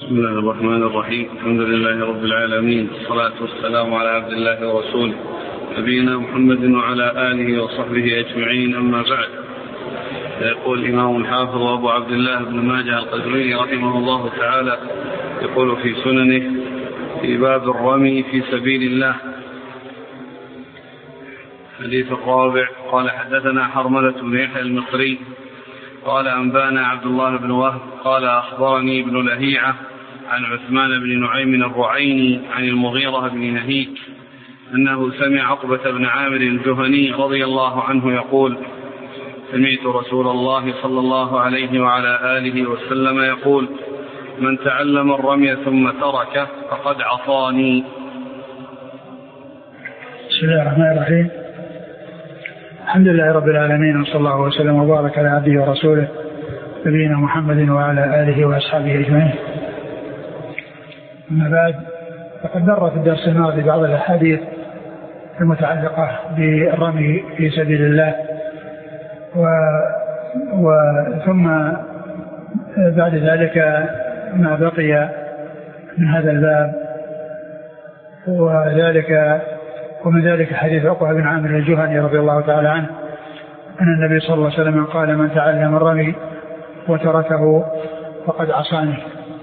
بسم الله الرحمن الرحيم. الحمد لله رب العالمين، والصلاة والسلام على عبد الله ورسوله نبينا محمد وعلى آله وصحبه أجمعين، أما بعد. يقول الإمام الحافظ أبو عبد الله بن ماجه القزويني رحمه الله تعالى يقول في سننه في باب الرمي في سبيل الله. الحديث الرابع. قال حدثنا حرملة بن يحيى المصري قال أنبانا عبد الله بن وهب قال أخبرني ابن لهيعة عن عثمان بن نعيم الرعيني عن المغيرة بن نهيك أنه سمع عقبة بن عامر الجهني رضي الله عنه يقول: سمعت رسول الله صلى الله عليه وعلى آله وسلم يقول: من تعلم الرمي ثم تركه فقد عصاني. بسم الله الرحمن الرحيم. الحمد لله رب العالمين، وصلى الله وسلم وبارك على عبده ورسوله نبينا محمد وعلى آله وأصحابه أجمعين. أما بعد، فقد مر في الدرس الماضي بعض الأحاديث المتعلقة بالرمي في سبيل الله، ثم بعد ذلك ما بقي من هذا الباب، ومن ذلك حديث عقبة بن عامر الجهني رضي الله تعالى عنه أن النبي صلى الله عليه وسلم قال: من تعلم الرمي وتركه فقد عصاني.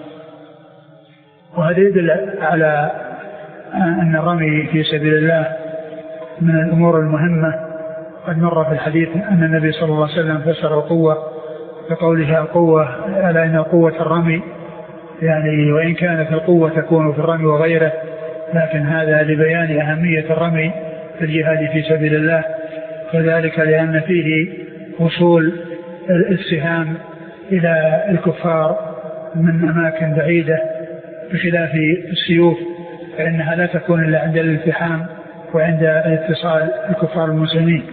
وهذا يدل على أن الرمي في سبيل الله من الأمور المهمة. قد مر في الحديث أن النبي صلى الله عليه وسلم فسر القوة بقوله: القوة ألا إن القوة الرمي، يعني وإن كانت القوة تكون في الرمي وغيره، لكن هذا لبيان أهمية الرمي في الجهاد في سبيل الله، وذلك لأن فيه وصول السهام إلى الكفار من أماكن بعيدة، بخلاف السيوف فإنها لا تكون إلا عند الالتحام وعند اتصال الكفار المسلمين.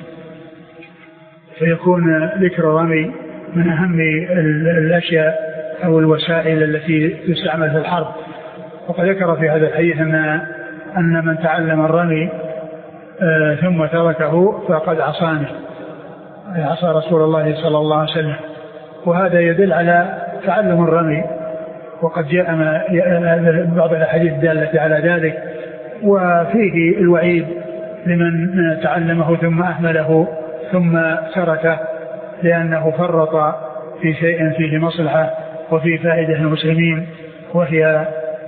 فيكون ذكر الرمي من أهم الأشياء أو الوسائل التي تستعمل في الحرب. وقد ذكر في هذا الحديث أن من تعلم الرمي ثم تركه فقد عصاني، عصى رسول الله صلى الله عليه وسلم. وهذا يدل على تعلم الرمي، وقد جاء بعض الأحاديث الدالة على ذلك، وفيه الوعيد لمن تعلمه ثم أهمله ثم تركه، لأنه فرط في شيء فيه مصلحة وفيه فائدة للمسلمين، وهي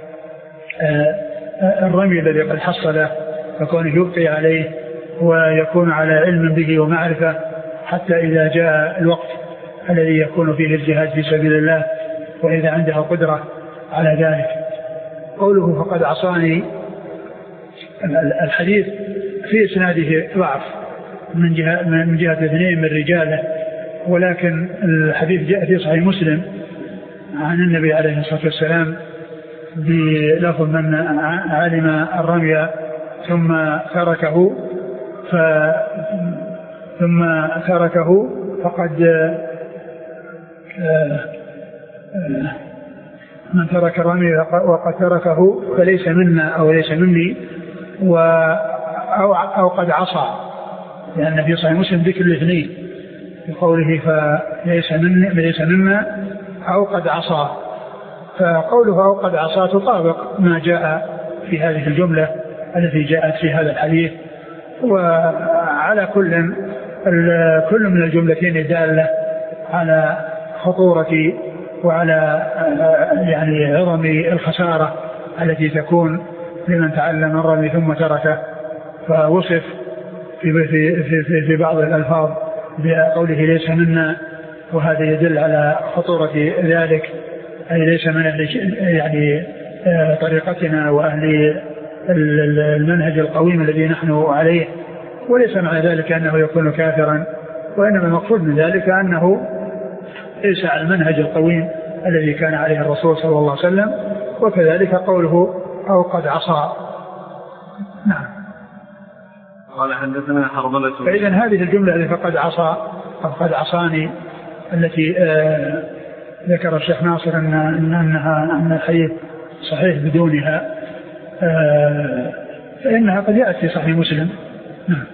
الرمي الذي قد حصله، فكونه يبقي عليه ويكون على علم به ومعرفة حتى إذا جاء الوقت الذي يكون فيه الجهاد في سبيل الله، وإذا عنده قدرة على ذلك. قوله فقد عصاني، الحديث في إسناده ضعف من جهة اثنين من رجاله، ولكن الحديث جاء في صحيح مسلم عن النبي عليه الصلاة والسلام بلفظ: من علم الرمي ثم تركه فقد من ترك الرمي وقد تركه فليس منا أو ليس مني أو قد عصى، لأن في صحيح مسلم ذكر الاثنين في قوله فليس منا أو قد عصى. فقوله أو قد عصى تطابق ما جاء في هذه الجملة التي جاءت في هذا الحديث. وعلى كل من الجملتين دالة على خطورة وعلى يعني عظم الخسارة التي تكون لمن تعلم الرمي ثم تركه. فوصف في بعض الألفاظ بقوله ليس منا، وهذا يدل على خطورة ذلك، أي ليس من يعني طريقتنا وأهل المنهج القويم الذي نحن عليه. وليس معنى ذلك أنه يكون كافرا، وإنما المقصود من ذلك أنه ليس على المنهج القويم الذي كان عليه الرسول صلى الله عليه وسلم. وكذلك قوله أو قد عصى. نعم. قال حدثنا حرملة. فإذا هذه الجملة التي فقد عصى أو قد عصاني التي ذكر الشيخ ناصر أن الحديث صحيح بدونها، فإنها قد يأتي في صحيح مسلم. نعم.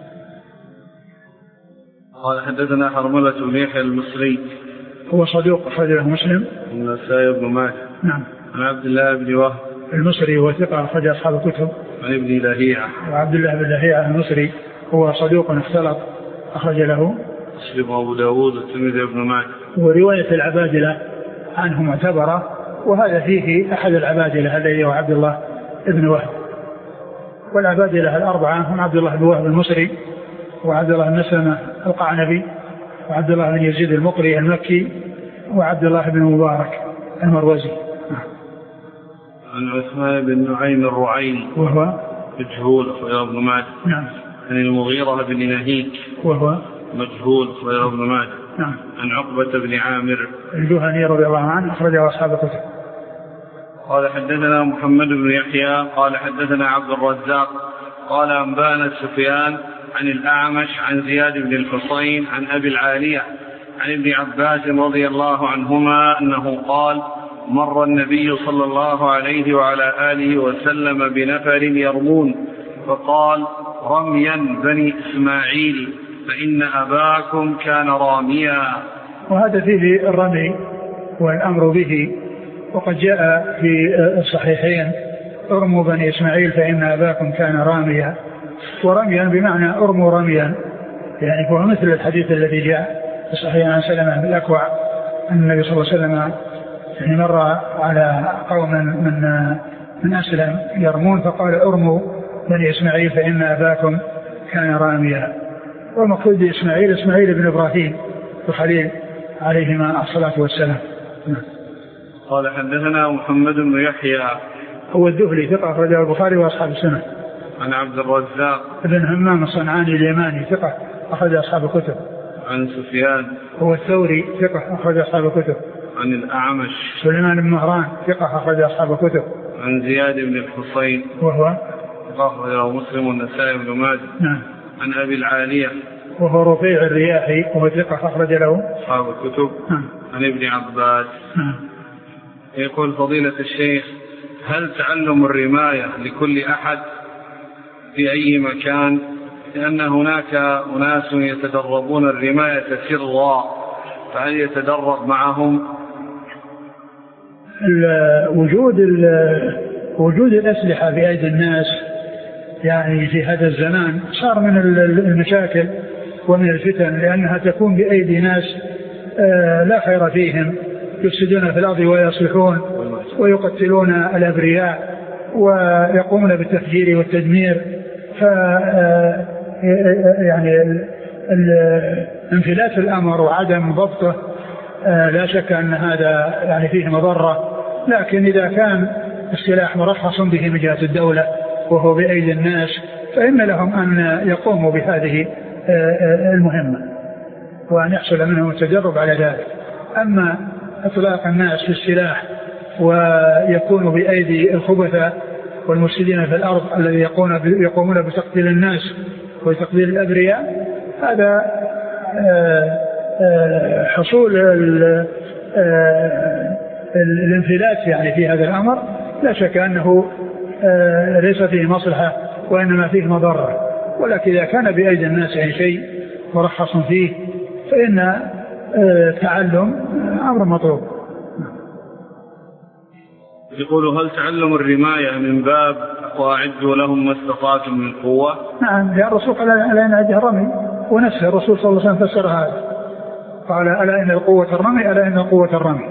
قال حدثنا حرملة بن يحيى المصري، هو صدوق أخرج له مسلم والنسائي بن ماجه. نعم. عن عبد الله بن وهب المصري هو ثقة أخرج أصحاب الكتب. عن ابن لهيعة وعبد الله بن لهيعة المصري هو صدوق اختلط أخرج له مسلم وأبو داود والترمذي وابن ماجه. ورواية العبادلة عنه معتبرة، وهذا فيه أحد العبادلة الذي هو عبد الله بن وهب. والعبادلة الأربعة هم عبد الله بن وهب المصري، وعبد الله بن مسلمة القعنبي، وعبد الله بن يزيد المقري المكي، وعبد الله بن مبارك المروزي. عن عثمان بن نعيم الرعين وهو مجهول أخرجه ابن ماجه. نعم. عن المغيرة بن نهيك وهو مجهول أخرجه ابن ماجه. نعم. عن عقبة بن عامر الجهني رضي الله عنه أخرجه أصحاب الكتب. قال حدثنا محمد بن يحيى قال حدثنا عبد الرزاق قال أنبانا سفيان عن الأعمش عن زياد بن الحصين عن أبي العالية عن ابن عباس رضي الله عنهما أنه قال مر النبي صلى الله عليه وعلى آله وسلم بنفر يرمون فقال رميا بني إسماعيل فإن أباكم كان راميا. وهذا فيه الرمي والأمر به، وقد جاء في الصحيحين ارموا بني إسماعيل فإن أباكم كان راميا، ورميا بمعنى ارموا رميا، يعني هو مثل الحديث الذي جاء في الصحيح عن سلمة بن الأكوع أن النبي صلى الله عليه وسلم يعني مر على قوم من أسلم يرمون فقال ارموا بني إسماعيل فإن أباكم كان راميا. والمقصود إسماعيل بن إبراهيم الخليل عليهما الصلاة والسلام. قال حدثنا محمد بن يحيى هو الذهلي ثقة أخرجه البخاري وأصحاب السنة. عن عبد الرزاق بن همام الصنعاني اليماني ثقة أخرج أصحاب الكتب. عن سفيان هو الثوري ثقة أخرج أصحاب الكتب. عن الأعمش سليمان بن مهران ثقة أخرج أصحاب الكتب. عن زياد بن الحصين وهو أخرجه مسلم والنسائي بن ماجه. نعم. عن أبي العالية وهو رفيع الرياحي وهو ثقة أخرج له أصحاب الكتب. عن ابن عباس. يقول فضيلة الشيخ هل تعلم الرماية لكل أحد في أي مكان؟ لأن هناك أناس يتدربون الرماية سرا، فهل يتدرب معهم؟ وجود الأسلحة بأيدي الناس يعني في هذا الزمان صار من المشاكل ومن الفتن، لأنها تكون بأيدي ناس لا خير فيهم، يفسدون في الأرض ويصلحون ويقتلون الأبرياء ويقومون بالتفجير والتدمير. يعني انفلات الأمر وعدم ضبطه لا شك أن هذا يعني فيه مضرة، لكن إذا كان السلاح مرخص به من جهة الدولة وهو بأيدي الناس فإن لهم أن يقوموا بهذه المهمة وأن يحصل منهم التدرب على ذلك. أما إطلاق الناس في السلاح ويكون بأيدي الخبثة والمفسدين في الأرض الذي يقومون بتقتيل الناس وتقتيل الأبرياء، هذا حصول الانفلات يعني في هذا الأمر لا شك أنه ليس فيه مصلحة وإنما فيه مضرة، ولكن إذا كان بأيدي الناس أي شيء مرخص فيه فإن التعلم أمر مطلوب. يقول هل تعلم الرماية من باب وأعدوا لهم ما استطعتم من قوة؟ نعم، لأن الرسول قال ألا إن أجه رمي، ونفسه الرسول صلى الله عليه وسلم فسر هذا، قال ألا إن القوة الرمي، ألا إن القوة الرمي.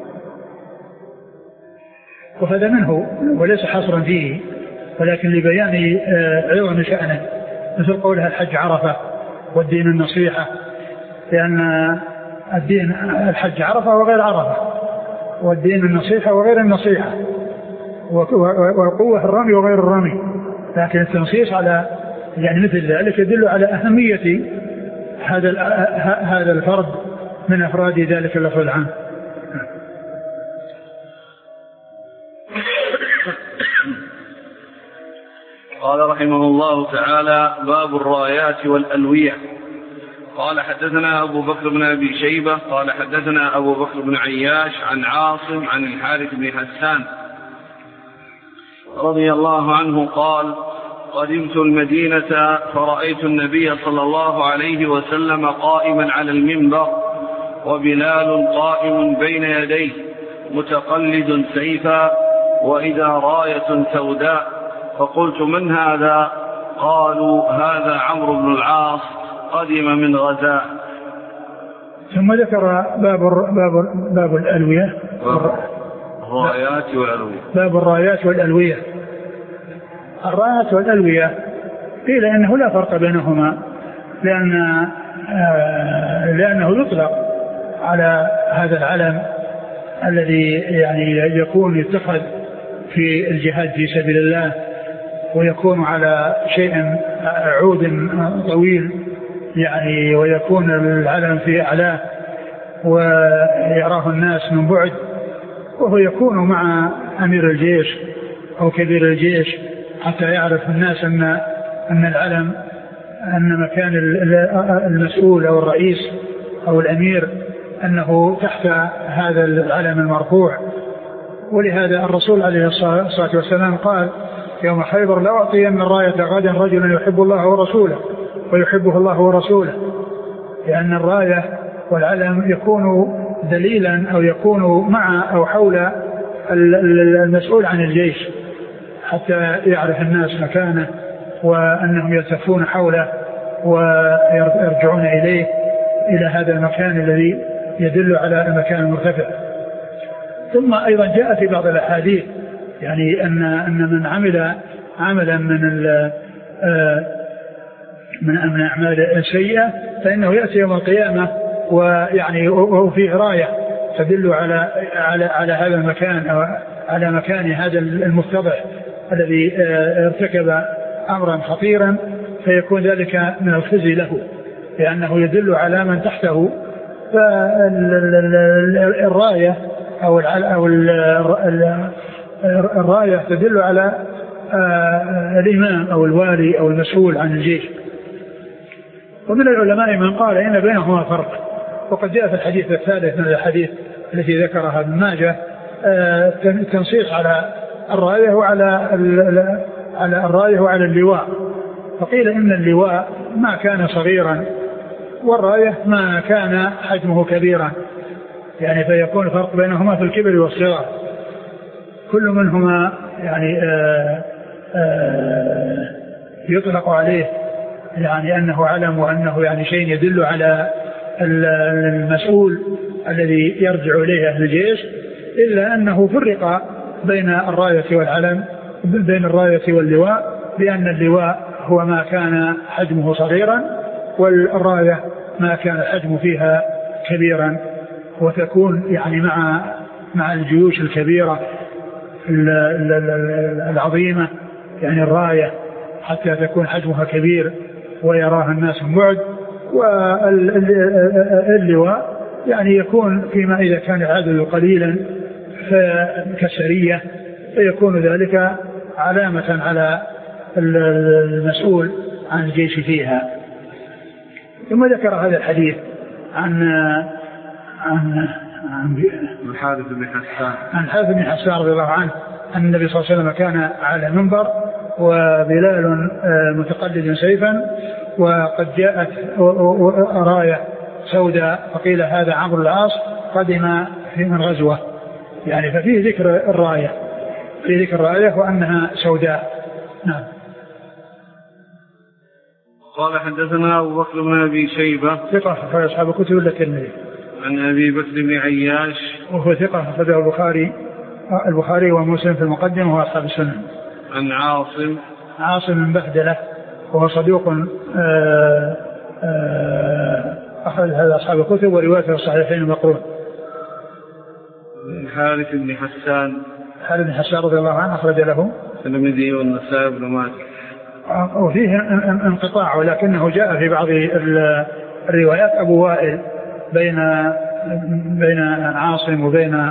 وهذا منه وليس حصرا فيه، ولكن لبيان عظم شأنه، مثل قولها الحج عرفة والدين النصيحة، لأن الدين الحج عرفة وغير عرفة، والدين النصيحة وغير النصيحة، والقوة الرمي وغير الرمي، لكن التنصيص على يعني مثل ذلك يدل على أهمية هذا الفرد من أفراد ذلك اللفظ العام. قال رحمه الله تعالى باب الرايات والألوية. قال حدثنا أبو بكر بن أبي شيبة قال حدثنا أبو بكر بن عياش عن عاصم عن الحارث بن حسان رضي الله عنه قال قدمت المدينة فرأيت النبي صلى الله عليه وسلم قائما على المنبر وبلال قائم بين يديه متقلد سيفا وإذا راية سوداء، فقلت من هذا؟ قالوا هذا عمرو بن العاص قدم من غزاء. ثم ذكر باب الألوية، الرايات والألوية. باب الرايات والألوية. الرايات والألوية قيل إنه لا فرق بينهما، لأنه يطلق على هذا العلم الذي يعني يكون يتخذ في الجهاد في سبيل الله، ويكون على شيء عود طويل يعني، ويكون العلم في أعلاه ويراه الناس من بعد، وهو يكون مع أمير الجيش أو كبير الجيش حتى يعرف الناس أن العلم، أن مكان المسؤول أو الرئيس أو الأمير أنه تحت هذا العلم المرفوع. ولهذا الرسول عليه الصلاة والسلام قال يوم خيبر: لا أعطين الراية غدا رجلا يحب الله ورسوله ويحبه الله ورسوله، لأن الراية والعلم يكون دليلا أو يكون مع أو حول المسؤول عن الجيش حتى يعرف الناس مكانه، وأنهم يلتفون حوله ويرجعون إليه إلى هذا المكان الذي يدل على المكان المرتفع. ثم أيضا جاء في بعض الأحاديث يعني أن من عمل عملا من أعمال سيئة فإنه يأتي يوم القيامة ويعني وفيه راية تدل على هذا المكان أو على مكان هذا المفتضح الذي ارتكب أمرا خطيرا، فيكون ذلك من الخزي له لأنه يدل على من تحته. فالراية أو الراية تدل على الإمام أو الوالي أو المسؤول عن الجيش. ومن العلماء من قال إن بينهما فرق، وقد جاء في الحديث الثالث من الحديث التي ذكرها ابن ماجه تنصيص على الراية وعلى اللواء، فقيل إن اللواء ما كان صغيرا والراية ما كان حجمه كبيرا، يعني فيكون الفرق بينهما في الكبر والصغر. كل منهما يعني يطلق عليه يعني أنه علم وأنه يعني شيء يدل على المسؤول الذي يرجع إليه أهل الجيش، إلا أنه فرق بين الراية والعلم، بين الراية واللواء، بأن اللواء هو ما كان حجمه صغيرا والراية ما كان الحجم فيها كبيرا، وتكون يعني مع الجيوش الكبيرة العظيمة يعني الراية حتى تكون حجمها كبير ويراها الناس من بعد. واللواء يعني يكون فيما إذا كان العدد قليلا كسرية، فيكون ذلك علامة على المسؤول عن الجيش فيها. ثم ذكر هذا الحديث عن الحارث بن حسان، عن الحارث بن حسان رضي الله عنه أن النبي صلى الله عليه وسلم كان على منبر وبلال متقلد سيفا، وقد جاءت راية سوداء فقيل هذا عمرو بن العاص قدم من غزوة، يعني ففيه ذكر الراية، في ذكر الراية وأنها سوداء. نعم. قال حدثنا أبو بكر بن أبي شيبة ثقة في أصحاب الكتب إلا الترمذي، عن أبي بكر بن عياش وهو ثقة أخرجه البخاري ومسلم في المقدمة وأصحاب السنن. عن عاصم بن بهدلة وهو صدوق أخرج هذا أصحاب الكتب وروايته الصحيحين مقرون. الحارث بن حسان رضي الله عنه أخرج له الترمذي والنسائي بن ماجه، وفيه انقطاع ولكنه جاء في بعض الروايات أبو وائل بين عاصم وبين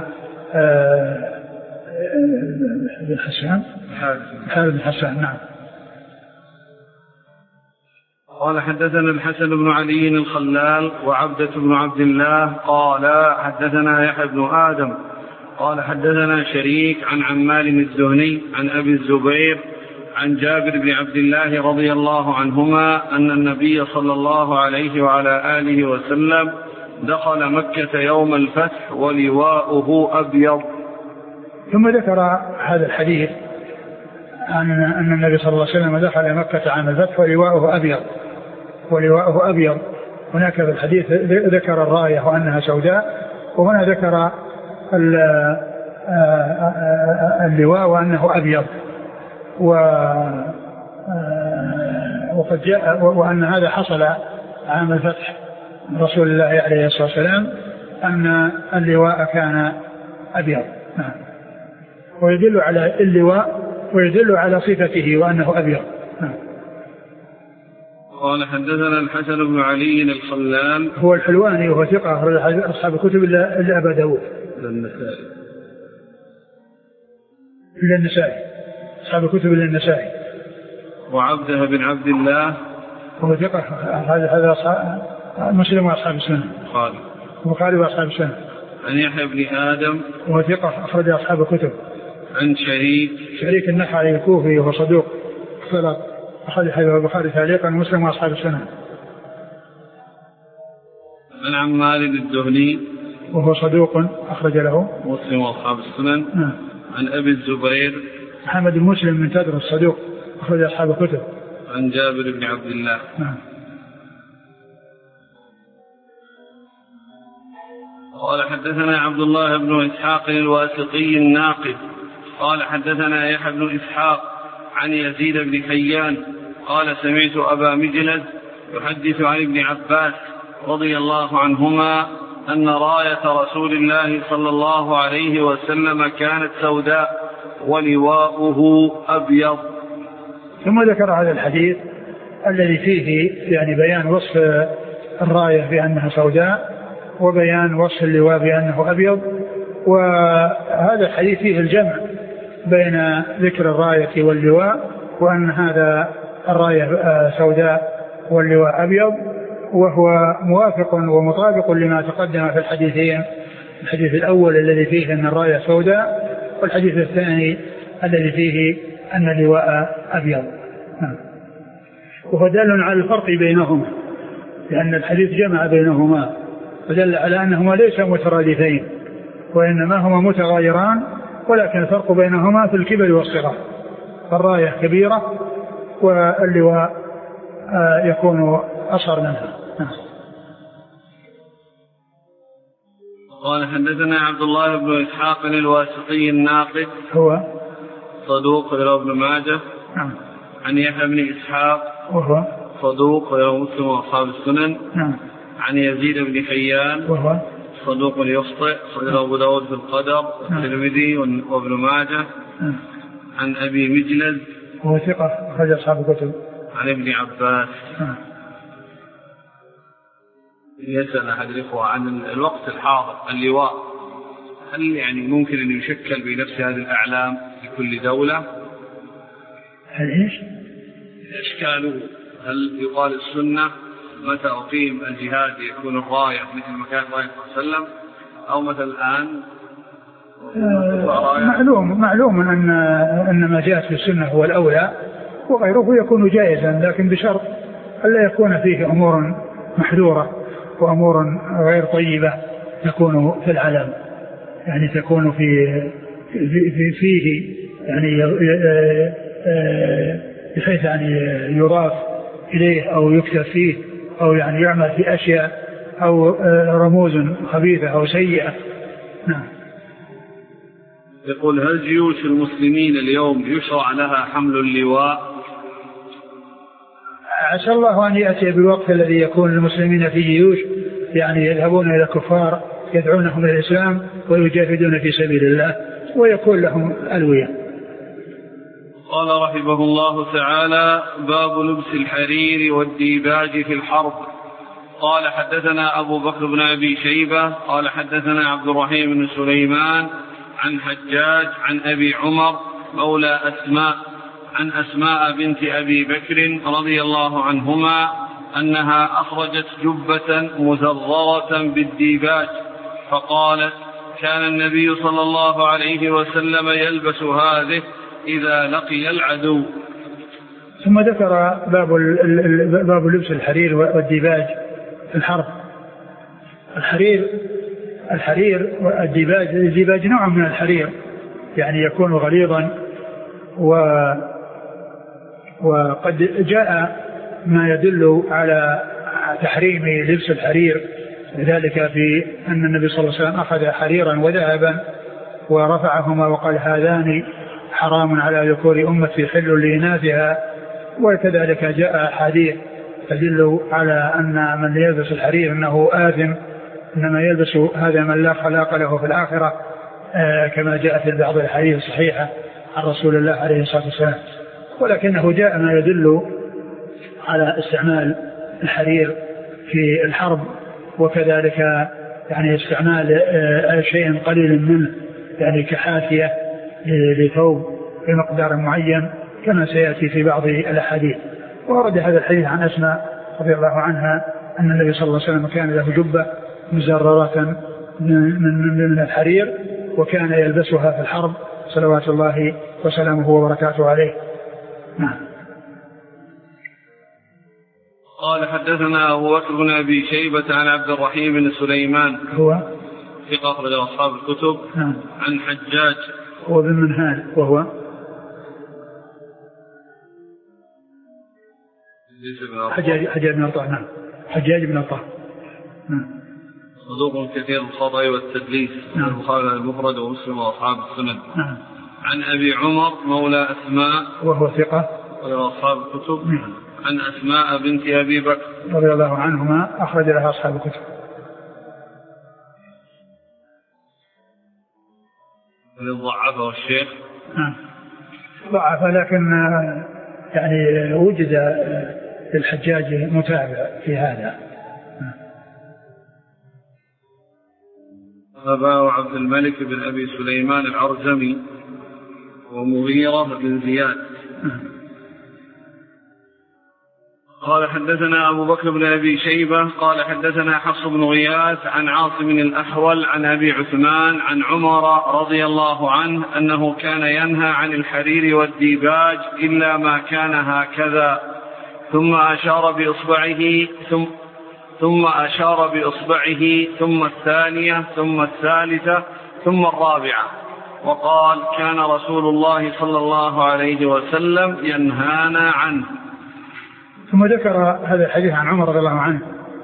بن حسان، الحارث بن حسان. نعم. قال حدثنا الحسن بن علي الخلال وعبدة بن عبد الله قال حدثنا يحيى بن آدم قال حدثنا شريك عن عمار الزهني عن أبي الزبير عن جابر بن عبد الله رضي الله عنهما أن النبي صلى الله عليه وعلى آله وسلم دخل مكة يوم الفتح ولواؤه أبيض. ثم ذكر هذا الحديث أن النبي صلى الله عليه وسلم دخل مكة عام الفتح ولواؤه أبيض. هناك في الحديث ذكر الراية وأنها سوداء، وهنا ذكر اللواء وأنه أبيض، وقد جاء وأن هذا حصل عام الفتح رسول الله عليه الصلاة والسلام أن اللواء كان أبيض. ويدل على اللواء ويدل على صفته وأنه أبيض. قال حدثنا الحسن بن علي الخلال هو الحلواني وهو ثقة أخرج أصحاب الكتب إلا أبا داود إلا النسائي أصحاب الكتب إلا النسائي. وعبده بن عبد الله وهو ثقة هذا مسلم وأصحاب السنة البخاري وأصحاب السنة. عن يحيى بن آدم وهو ثقة أخرج أصحاب الكتب. عن شريك النخعي الكوفي وهو صدوق اختلط أخرج حديث البخاري تعليقا مسلم وأصحاب السنة. عن عمار الدهني وهو صدوق أخرج له مسلم وأصحاب السنن. عن أبي الزبير محمد بن مسلم من تدرس الصدوق أخرج أصحاب الكتب. عن جابر بن عبد الله. قال حدثنا عبد الله بن إسحاق الواسطي الناقد قال حدثنا يحيى بن إسحاق عن يزيد بن حيان قال سمعت أبا مجلد يحدث عن ابن عباس رضي الله عنهما أن راية رسول الله صلى الله عليه وسلم كانت سوداء ولواؤه أبيض. ثم ذكر هذا الحديث الذي فيه يعني بيان وصف الراية بأنها سوداء وبيان وصف اللواء بأنه أبيض. وهذا الحديث فيه الجمع بين ذكر الراية واللواء وأن هذا الراية سوداء واللواء أبيض، وهو موافق ومطابق لما تقدم في الحديثين، الحديث الأول الذي فيه أن الراية سوداء والحديث الثاني الذي فيه أن اللواء أبيض. وهو دال على الفرق بينهما لأن الحديث جمع بينهما ودل على أنهما ليس مترادفين وإنما هما متغايران، ولكن الفرق بينهما في الكبر والصغر، فالراية كبيرة واللواء يكون أصغر منها. قال حدثنا عبد الله بن إسحاق الواسطي الناقد هو صدوق رواه ابن ماجه. عن يحيى بن إسحاق وهو صدوق رواه مسلم وأصحاب السنن. عن يزيد بن حيان وهو صدوق يخطئ رواه أبو داود في القدر والترمذي وابن ماجه. عن أبي مجلد وهو ثقة أخرج أصحاب الكتب. عن ابن عباس. يسأل أحد الإخوة عن الوقت الحاضر اللواء، هل يعني ممكن أن يشكل بنفس هذه الأعلام لكل دولة؟ هل إيش؟ إشكاله هل يقال السنة متى أقيم الجهاد يكون الراية مثل ما كانت راية صلى الله عليه وسلم، أو مثل الآن؟ معلوم أن ما جاءت في السنة هو الأولى وغيره يكون جائزا، لكن بشرط ألا يكون فيه أمور محذورة وأمور غير طيبة تكون في العلم، يعني تكون فيه يعني بحيث يعني يضاف إليه أو يكتب فيه أو يعني يعمل في أشياء أو رموز خبيثة أو سيئة. نعم. يقول هل جيوش المسلمين اليوم يشرع لها حمل اللواء؟ عسى الله أن يأتي بالوقت الذي يكون المسلمين في جيوش يعني يذهبون إلى كفار يدعونهم إلى الإسلام ويجاهدون في سبيل الله ويكون لهم ألوية. قال رحمه الله تعالى: باب لبس الحرير والديباج في الحرب. قال حدثنا أبو بكر بن أبي شيبة قال حدثنا عبد الرحيم بن سليمان عن حجاج عن أبي عمر مولى أسماء عن أسماء بنت أبي بكر رضي الله عنهما أنها أخرجت جبة مزررة بالديباج فقالت: كان النبي صلى الله عليه وسلم يلبس هذه إذا لقي العدو. ثم ذكر باب لبس الحرير والديباج في الحرب. الحرير والديباج نوع من الحرير، يعني يكون غليظا، وقد جاء ما يدل على تحريم لبس الحرير، ذلك في أن النبي صلى الله عليه وسلم أخذ حريرا وذهبا ورفعهما وقال هذان حرام على ذكور أمتي حل لإناثها. وكذلك جاء حديث تدل على أن من يلبس الحرير أنه آثم، إنما يلبس هذا من لا خلاق له في الآخرة، كما جاء في بعض الحديث الصحيحة عن رسول الله عليه الصلاة والسلام. ولكنه جاء ما يدل على استعمال الحرير في الحرب، وكذلك يعني استعمال شيء قليل منه، يعني كحافية لثوب بمقدار معين كما سيأتي في بعض الأحاديث. ورد هذا الحديث عن أسماء رضي الله عنها أن النبي صلى الله عليه وسلم كان له جبة مزررة من الحرير وكان يلبسها في الحرب صلوات الله وسلامه وبركاته عليه. نعم. قال حدثنا أبو بكر بن أبي شيبة عن عبد الرحيم بن سليمان هو ثقة أخرج أصحاب الكتب. نعم. عن حجاج هو بن منهال وهو حجاج بن الطه. نعم. حجاج بن الطه. نعم. صدوق كثير الخطأ والتدليس. نعم. البخاري المفرد ومسلم وأصحاب السنن. نعم. عن أبي عمر مولى أسماء وهو ثقة وأصحاب الكتب. نعم. عن أسماء بنت أبي بكر رضي الله عنهما أخرج لها أصحاب الكتب. ضعفه الشيخ. نعم. ضعف، لكن يعني وجد للحجاج متابع في هذا. أبا عبد الملك بن أبي سليمان العرزمي ومغيرة بن زياد. قال حدثنا أبو بكر بن أبي شيبة قال حدثنا حفص بن غياث عن عاصم الأحول عن أبي عثمان عن عمر رضي الله عنه أنه كان ينهى عن الحرير والديباج إلا ما كان هكذا، ثم أشار بإصبعه ثم الثانية ثم الثالثة ثم الرابعة، وقال كان رسول الله صلى الله عليه وسلم ينهانا عنه. ثم ذكر هذا الحديث عن عمر رضي الله عنه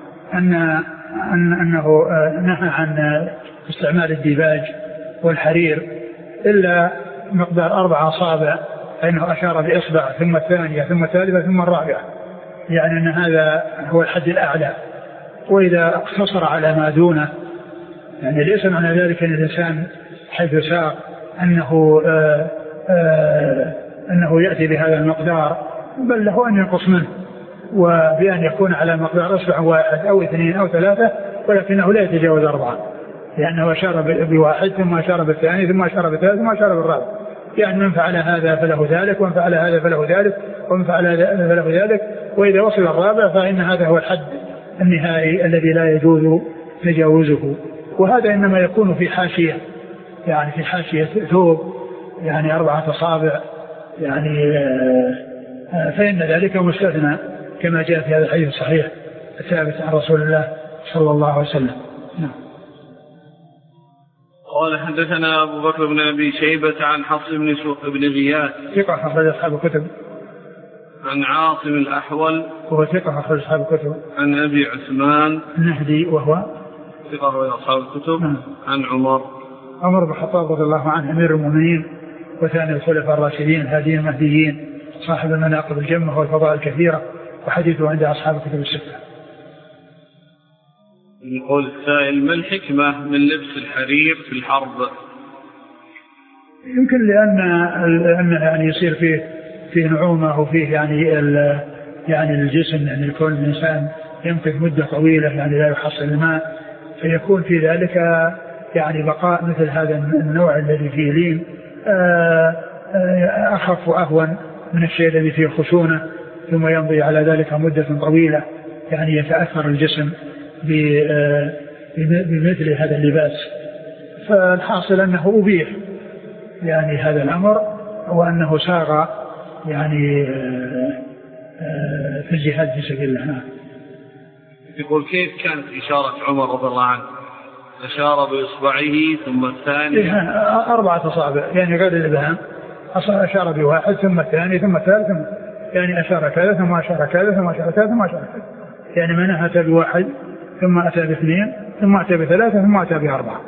أنه نهى عن استعمال الديباج والحرير إلا مقدار 4 أصابع، فإنه أشار بإصبع ثم الثانية ثم الثالثة ثم الرابعة، يعني أن هذا هو الحد الأعلى. وإذا اقتصر على ما دونه يعني ليس معنى ذلك أن الإنسان حيث ساق أنه يأتي بهذا المقدار، بل له أن ينقص منه، وبأن يكون على مقدار أصبع 1 أو 2 أو 3، ولكنه لا يتجاوز 4، لأنه أشار بواحد ثم أشار بالثاني ثم أشار بالثالث ثم أشار بالرابع، يعني من فعل هذا فله ذلك ومن فعل هذا فله ذلك ومن فعل هذا فله ذلك. وإذا وصل الرابع فإن هذا هو الحد النهائي الذي لا يجوز تجاوزه. وهذا إنما يكون في حاشية، يعني في حاشية ثوب يعني 4 أصابع، يعني فإن ذلك مستثنى كما جاء في هذا الحديث الصحيح الثابت عن رسول الله صلى الله عليه وسلم. نعم. قال حدثنا أبو بكر بن أبي شيبة عن حفص بن غياث ثقة أخرج أصحاب الكتب. عن عاصم الأحول وهو ثقة أخرج أصحاب الكتب. عن أبي عثمان النهدي وهو ثقة أخرج أصحاب الكتب. عن عمر بن الخطاب رضي الله عنه أمير المؤمنين وثاني الخلفاء الراشدين الهاديين المهديين صاحب المناقب الجمة والفضائل الكثيرة، وحديثه عند أصحاب الكتب الستة. يقول السائل: ما الحكمة من لبس الحرير في الحرب؟ يمكن لأن يعني يصير فيه نعومة وفيه يعني الجسم، يعني يكون الإنسان يمكث مدة طويلة يعني لا يحصل الماء، فيكون في ذلك يعني بقاء مثل هذا النوع الذي فيه لين أخف وأهون من الشيء الذي فيه خشونة، ثم يمضي على ذلك مدة طويلة يعني يتأثر الجسم بمثل هذا اللباس. فالحاصل أنه أبيح يعني هذا الأمر، وأنه ساغ يعني في الجهاد في سبيل الله. يقول كيف كانت إشارة عمر رضي الله عنه؟ أشار بإصبعه ثم الثاني 4 أصابع يعني غير الإبهام، أشار بواحد ثم الثاني ثم الثالث، يعني أشار كذا ثم أشار كذا ثم أشار كذا ثم أشار كذا، يعني من أتى بواحد ثم أتى باثنين ثم أتى بثلاثة ثم أتى بأربعة.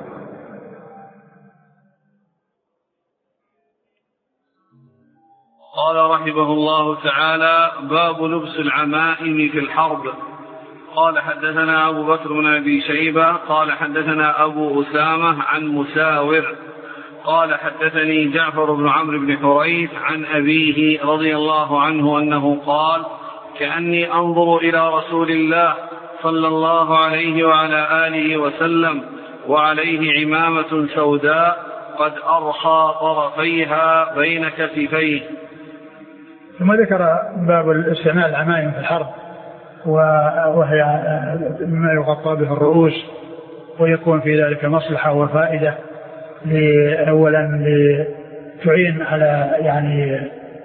قال رحمه الله تعالى: باب لبس العمائم في الحرب. قال حدثنا أبو بكر بن أبي شيبة قال حدثنا أبو أسامة عن مساور قال حدثني جعفر بن عمرو بن حريث عن أبيه رضي الله عنه أنه قال: كأني أنظر إلى رسول الله صلى الله عليه وعلى آله وسلم وعليه عمامة سوداء قد أرخى طرفيها بين كتفيه. ثم ذكر باب الاستعمال العمائم في الحرب، وهي مما يغطى به الرؤوس، ويكون في ذلك مصلحة وفائدة، أولا لتعين على يعني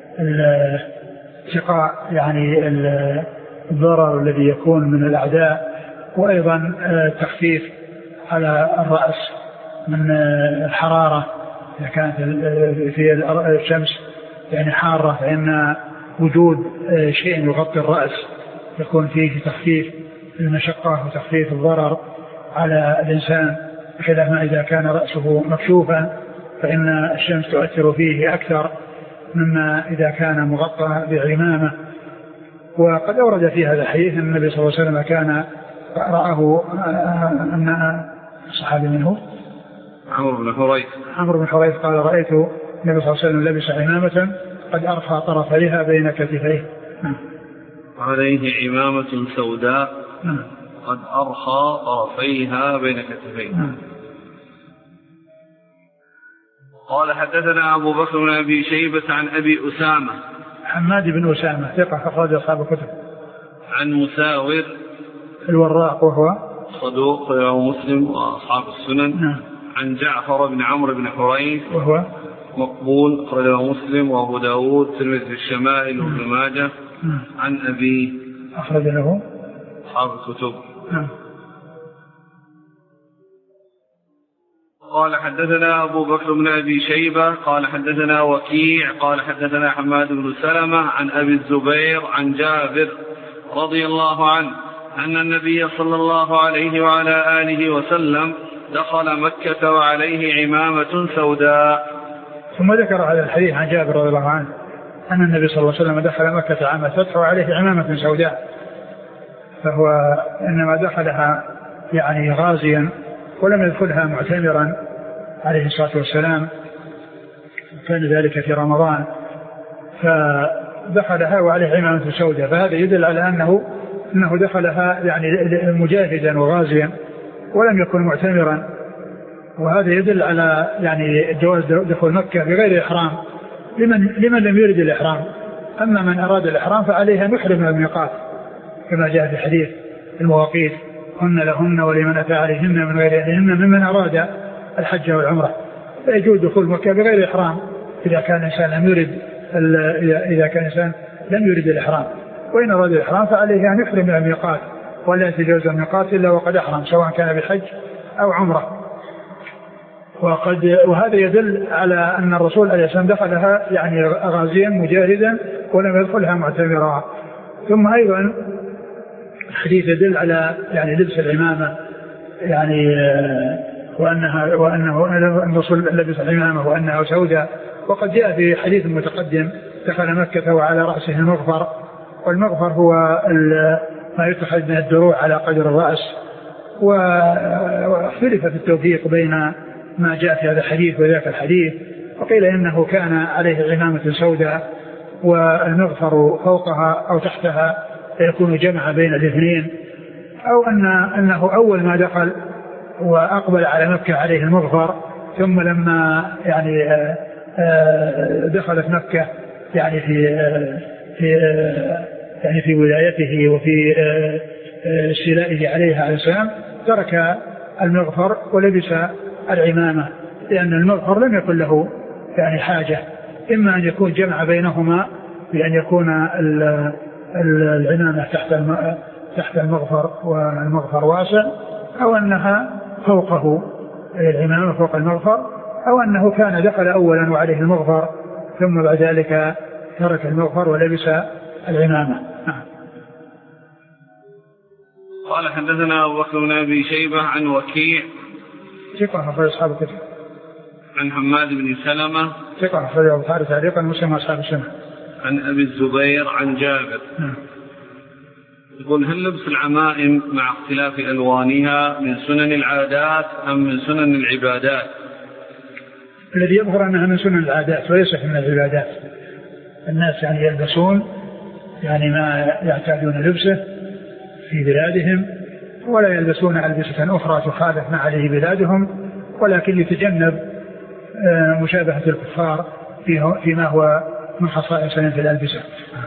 اتقاء يعني الضرر الذي يكون من الأعداء، وأيضا تخفيف على الرأس من الحرارة إذا كانت في الشمس يعني حارة، فإن وجود شيء يغطي الرأس يكون فيه تخفيف المشقة وتخفيف الضرر على الإنسان، بخلاف ما إذا كان رأسه مكشوفا فإن الشمس تؤثر فيه أكثر مما إذا كان مغطى بعمامة. وقد أورد في هذا الحديث أن النبي صلى الله عليه وسلم كان رآه أن الصحابي منه عمرو بن حريث قال: رأيت النبي صلى الله عليه وسلم لبس عمامة قد أرخى طرفيها بين كتفيه. عليه عمامة سوداء قد أرخى طرفيها بين كتفيه. قال حدثنا أبو بكر بن أبي شيبة عن أبي أسامة حماد بن أسامة ثقة أخرج أصحاب الكتب. عن مساور الوراق وهو صدوق ومسلم وأصحاب السنن. عن جعفر بن عمرو بن حريث وهو مقبول أخرجه مسلم وأبو داود والترمذي في الشمائل وابن ماجه. عن أبي أخرج له أصحاب الكتب. قال حدثنا أبو بكر بن أبي شيبة قال حدثنا وكيع قال حدثنا حماد بن سلمة عن أبي الزبير عن جابر رضي الله عنه أن النبي صلى الله عليه وعلى آله وسلم دخل مكة وعليه عمامة سوداء. ثم ذكر هذا الحديث عن جابر رضي الله عنه أن النبي صلى الله عليه وسلم دخل مكة عام الفتح وعليه عمامة سوداء، فهو إنما دخلها يعني غازيا ولم يدخلها معتمرا عليه الصلاة والسلام، كان ذلك في رمضان، فدخلها وعليه عمامة سوداء، فهذا يدل على أنه دخلها يعني مجاهدا وغازيا ولم يكن معتمرا، وهذا يدل على يعني جواز دخول مكة بغير إحرام لمن لم يرد الإحرام. أما من أراد الإحرام فعليه أن يحرم من الميقات كما جاء في حديث المواقيت: هن لهن ولمن أتى عليهن من غير أهلهن ممن أراد الحج والعمرة. فيجوز دخول مكة بغير إحرام إذا كان الإنسان لم يرد الإحرام، وإن أراد الإحرام فعليه أن يحرم من الميقات ولا يتجاوز الميقات إلا وقد أحرم، سواء كان بحج أو عمرة. وهذا يدل على أن الرسول عليه السلام دخلها يعني غازيا مجاهدا ولم يدخلها معتمرا. ثم أيضا الحديث يدل على يعني لبس العمامة يعني وأنه الرسول لبس العمامة وأنها سوداء. وقد جاء في حديث متقدم: دخل مكة وعلى رأسه المغفر، والمغفر هو ما يتخذ من الدروع على قدر الرأس. واختلف في التوفيق بين ما جاء في هذا الحديث وذاك الحديث، وقيل إنه كان عليه عمامة سوداء والمغفر فوقها أو تحتها فيكون جمع بين الاثنين، أو أنه أول ما دخل وأقبل على مكة عليه المغفر، ثم لما يعني دخلت مكة يعني في ولايته وفي استيلائه عليها عليه السلام ترك المغفر ولبس العمامة، لأن المغفر لم يكن له يعني حاجة، إما أن يكون جمع بينهما بأن يكون العمامة تحت المغفر والمغفر واسع، أو أنها فوقه العمامة فوق المغفر، أو أنه كان دخل أولا وعليه المغفر ثم بعد ذلك ترك المغفر ولبس العمامة. قال حدثنا أبو بكر بن أبي شيبة عن وكيع ثقة أخرج أصحاب الكتب. عن حماد بن سلمة ثقة أخرج البخاري تعليقا ومسلم أصحاب السنة. عن أبي الزبير عن جابر. يقول: هل لبس العمائم مع اختلاف ألوانها من سنن العادات أم من سنن العبادات؟ الذي يظهر أنها من سنن العادات وليست من العبادات. الناس يعني يلبسون يعني ما يعتادون لبسه في بلادهم، ولا يلبسون ألبسة أخرى تخالف ما عليه بلادهم، ولكن يتجنب مشابهة الكفار فيما هو من خصائصهم في الألبسة.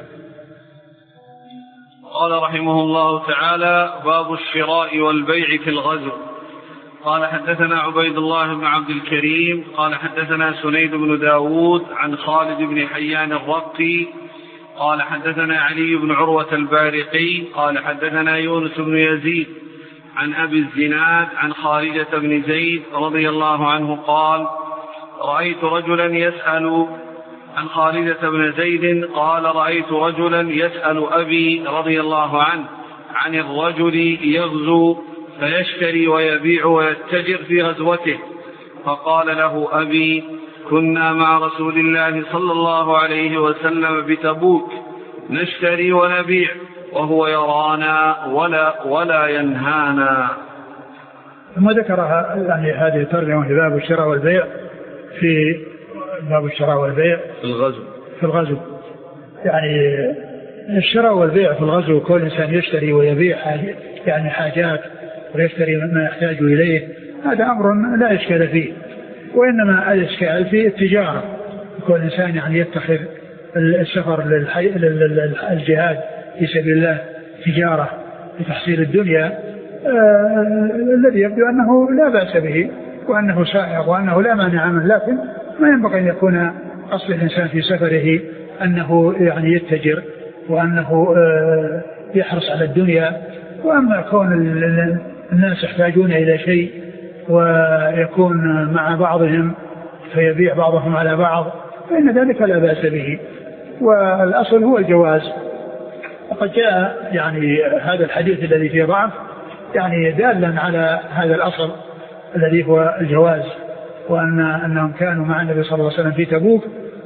قال رحمه الله تعالى: باب الشراء والبيع في الغزو. قال حدثنا عبيد الله بن عبد الكريم قال حدثنا سنيد بن داود عن خالد بن حيان الرقي قال حدثنا علي بن عروة البارقي قال حدثنا يونس بن يزيد عن أبي الزناد عن خالدة بن زيد رضي الله عنه قال: رأيت رجلا يسأل عن خالدة بن زيد قال: رأيت رجلا يسأل أبي رضي الله عنه عن الرجل يغزو فيشتري ويبيع ويتجر في غزوته، فقال له أبي: كنا مع رسول الله صلى الله عليه وسلم بتبوك نشتري ونبيع وهو يرانا ولا ينهانا. ثم ذكر يعني هذه الترجمة في باب الشراء والبيع في باب الشراء والبيع في الغزو. يعني الشراء والبيع في الغزو كل إنسان يشتري ويبيع يعني حاجات ويشتري ما يحتاج إليه، هذا أمر لا إشكال فيه، وإنما الإشكال في التجارة. كل إنسان يعني يتخذ السفر للجهاد في سبيل الله تجارة لتحصيل الدنيا، الذي يبدو أنه لا بأس به وأنه سائغ وأنه لا مانع منه، لكن ما ينبغي أن يكون قصد الإنسان في سفره أنه يعني يتجر وأنه يحرص على الدنيا. وأما كون الناس يحتاجون إلى شيء ويكون مع بعضهم فيبيع بعضهم على بعض فإن ذلك لا بأس به، والأصل هو الجواز. وقد جاء يعني هذا الحديث الذي فيه ضعف يعني دالا على هذا الأصل الذي هو الجواز، وأنهم كانوا مع النبي صلى الله عليه وسلم في تبوك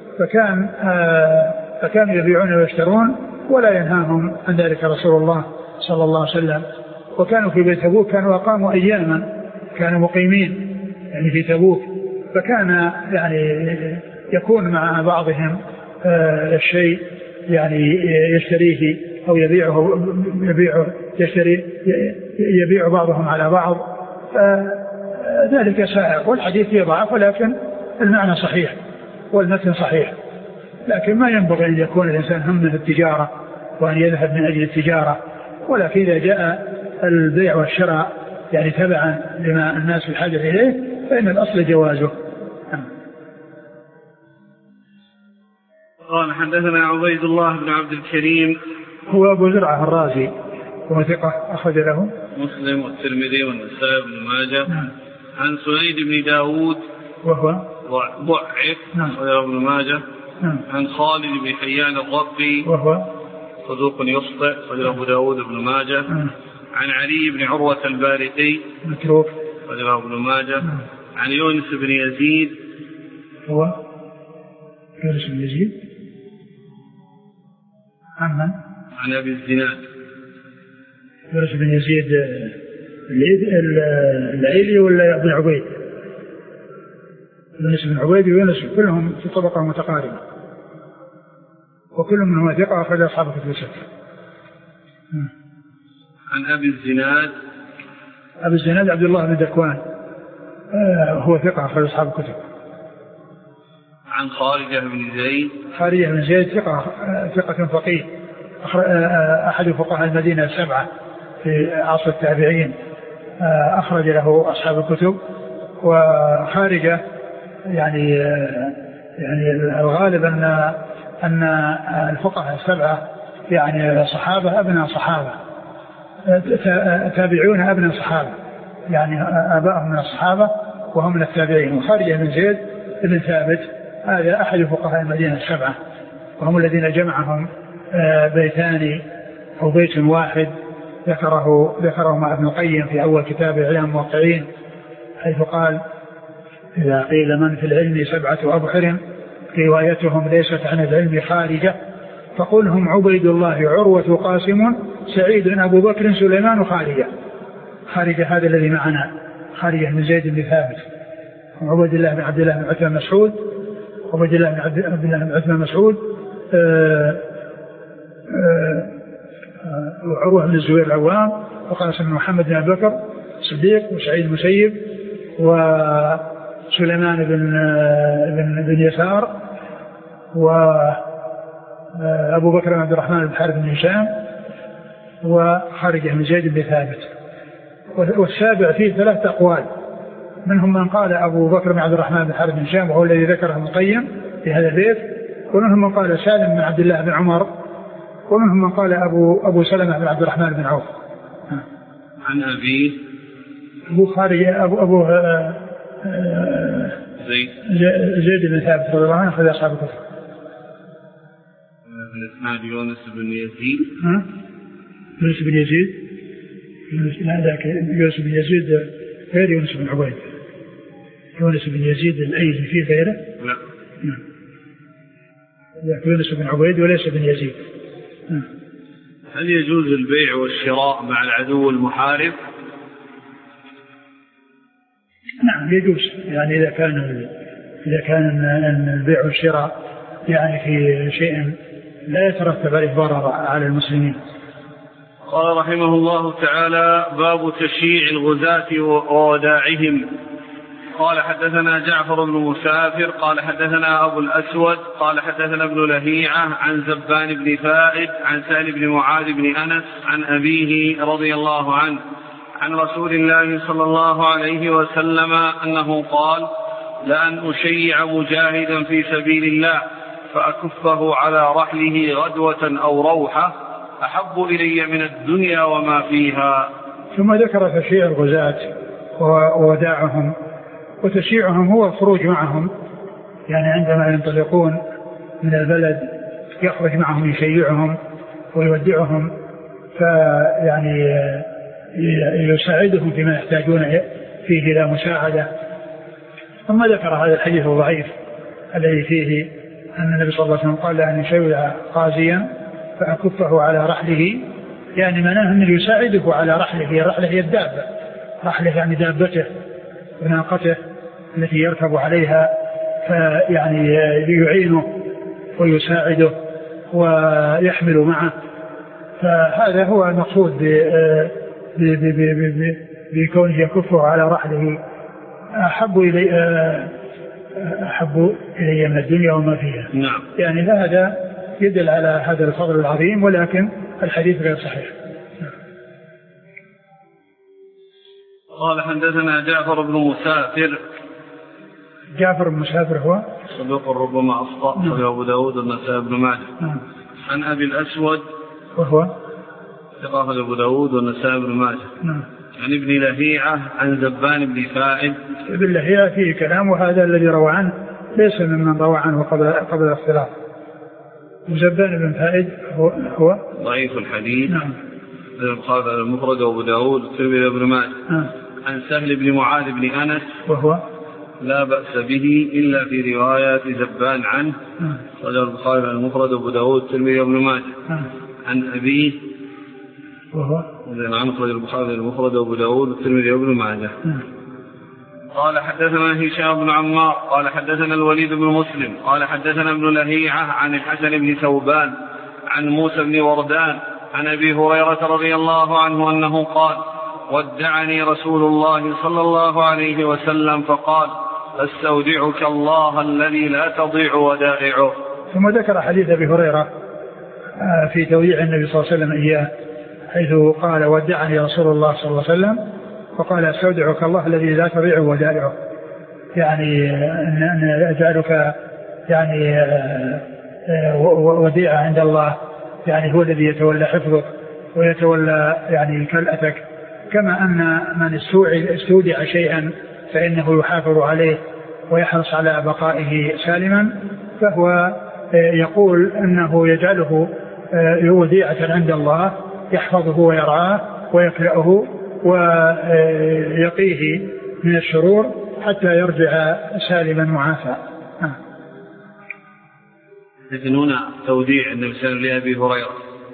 فكانوا يبيعون ويشترون ولا ينهاهم عن ذلك رسول الله صلى الله عليه وسلم. وكانوا في بيت تبوك كانوا أقاموا أياما، كانوا مقيمين يعني في تبوك، فكان يعني يكون مع بعضهم الشيء يعني يشتريه أو يبيع بعضهم على بعض، ذلك سائغ. والحديث فيه ضعف ولكن المعنى صحيح والمتن صحيح، لكن ما ينبغي أن يكون الإنسان همه التجارة وأن يذهب من أجل التجارة، ولكن إذا جاء البيع والشراء يعني تبعا لما الناس في حاجة إليه فإن الأصل جوازه. قال حدثنا عبيد الله بن عبد الكريم هو أبو زرعة الرازي وهو ثقة أخرج له مسلم والترمذي والنسائي بن ماجه. عن سنيد بن داود وهو ضعف أخرجه ابن ماجه. عن خالد بن حيان الرقي وهو صدوق يخطئ أخرجه أبو داود بن ماجه. عن علي بن عروة البارقي متروك أخرجه ابن ماجه. عن يونس بن يزيد هو يونس بن يزيد عن أبي الزناد يونس بن يزيد العيلي ولا ابن عبيد؟ يونس بن عبيد ويونس كلهم في طبقة متقاربة وكل منهم ثقة أخرج أصحاب الكتب الستة. عن أبي الزناد أبي الزناد عبد الله بن ذكوان هو ثقة أخرج أصحاب الكتب. عن خالد بن زيد ثقة فقيه أحد فقهاء المدينة السبعة في عصر التابعين، أخرج له أصحاب الكتب. وخارجة يعني الغالب أن الفقهاء السبعة يعني صحابة أبناء صحابة، تابعون ابن الصحابة، يعني آبائهم من الصحابة وهم من التابعين. وخارجة بن زيد بن ثابت هذا أحد فقهاء المدينة السبعة، وهم الذين جمعهم بيتان أو بيت واحد ذكره مع ابن القيم في أول كتاب إعلام الموقعين، حيث قال: إذا قيل من في العلم 7 أبحر روايتهم ليست عن العلم خارجة فقل هم عبيد الله عروة قاسم سعيد أبو بكر سليمان خارجة. خارجة هذا الذي معنا، خارجة بن زيد بن ثابت، عبيد الله بن عبد الله بن عثمان مسعود، عبيد الله بن عبد الله بن عثمان مسعود، وعروة بن الزبير العوام، وقاسم بن محمد بن أبي بكر الصديق، وسعيد المسيب، وسليمان بن يسار، وأبو بكر بن عبد الرحمن بن الحارث بن هشام، وخارجة بن زيد بن ثابت. والسابع فيه 3 أقوال، منهم من قال أبو بكر بن عبد الرحمن بن الحارث بن هشام وهو الذي ذكره ابن القيم في هذا البيت، ومنهم من قال سالم بن عبد الله بن عمر، ومنهم من قال أبو سلمة بن عبد الرحمن بن عوف. عن أبيه أبو خارجة أبو زيد بن ثابت رضي الله عنه أخرج أصحاب الكتب. الإسناد يونس بن يزيد. يونس بن يزيد، يونس بن يزيد غير يونس بن عبيد. يونس بن يزيد الأيلي في غيره. لا. يونس بن عبيد وليس بن يزيد. هل يجوز البيع والشراء مع العدو المحارب؟ نعم يجوز، يعني إذا كان البيع والشراء يعني في شيء لا يترتب عليه ضرر على المسلمين. قال رحمه الله تعالى: باب تشييع الغزاة ووداعهم. قال: حدثنا جعفر بن مسافر قال حدثنا أبو الأسود قال حدثنا ابن لهيعة عن زبان بن فائد عن سهل بن معاذ بن أنس عن أبيه رضي الله عنه عن رسول الله صلى الله عليه وسلم أنه قال: لأن أشيع مجاهدا في سبيل الله فأكفه على رحله غدوة أو روحة أحب إلي من الدنيا وما فيها. ثم ذكر تشييع الغزاة ووداعهم. وتشييعهم هو الخروج معهم، يعني عندما ينطلقون من البلد يخرج معهم يشيعهم ويودعهم، فيعني يساعدهم فيما يحتاجون فيه إلى مساعدة. ثم ذكر هذا الحديث الضعيف الذي فيه أن النبي صلى الله عليه وسلم قال: لأن يشيع قاضيا فأكفه على رحله، يعني معناه أنه يساعده على رحله. رحله هي الدابة، رحله يعني دابته وناقته التي يركب عليها، فيعني يعينه ويساعده ويحمل معه. فهذا هو المقصود بكونه يكفه على رحله أحب إلي من الدنيا وما فيها. نعم. يعني هذا يدل على هذا الفضل العظيم، ولكن الحديث غير صحيح. قال: حدثنا جعفر بن مسافر. جعفر بن مسافر هو صدوق ربما أخطأ، أخرجه أبو داود والنسائي بن ماجه. عن أبي الأسود وهو أخرج أبو داود والنسائي بن ماجه. عن ابن لهيعة عن زبان بن فائد. ابن لهيعة فيه كلام، وهذا الذي روى عنه ليس ممن روى عنه قبل الاختلاف. وزبان بن فائد هو ضعيف الحديث. نعم. قال المفرد وابو داود والترمذي وابن ماجه. عن سهل بن معاذ بن أنس وهو لا بأس به إلا في رواية زبان عنه. رجل البخاري المفرد وابو داود والترمذي وابن ماجه. عن أبيه وهو عن رجل البخاري المفرد وابو داود والترمذي وابن ماجه. قال: حدثنا هشام بن عمار قال حدثنا الوليد بن مسلم قال حدثنا ابن لهيعة عن الحسن بن ثوبان عن موسى بن وردان عن أبي هريرة رضي الله عنه أنه قال: ودعني رسول الله صلى الله عليه وسلم فقال: استودعك الله الذي لا تضيع ودائعه. ثم ذكر حديث أبي هريرة في توديع النبي صلى الله عليه وسلم إياه، حيث قال: ودعني رسول الله صلى الله عليه وسلم فقال: استودعك الله الذي لا تضيع ودائعه، يعني أن أجعلك يعني وديعة عند الله، يعني هو الذي يتولى حفظك ويتولى يعني كلأتك، كما أن من استودع شيئا فإنه يحافظ عليه ويحرص على بقائه سالما، فهو يقول أنه يجعله وديعة عند الله يحفظه ويرعاه ويكلأه ويقيه من الشرور حتى يرجع سالما معافى. لكن هنا توديع النبي صلى الله عليه وسلم لأبي هريرة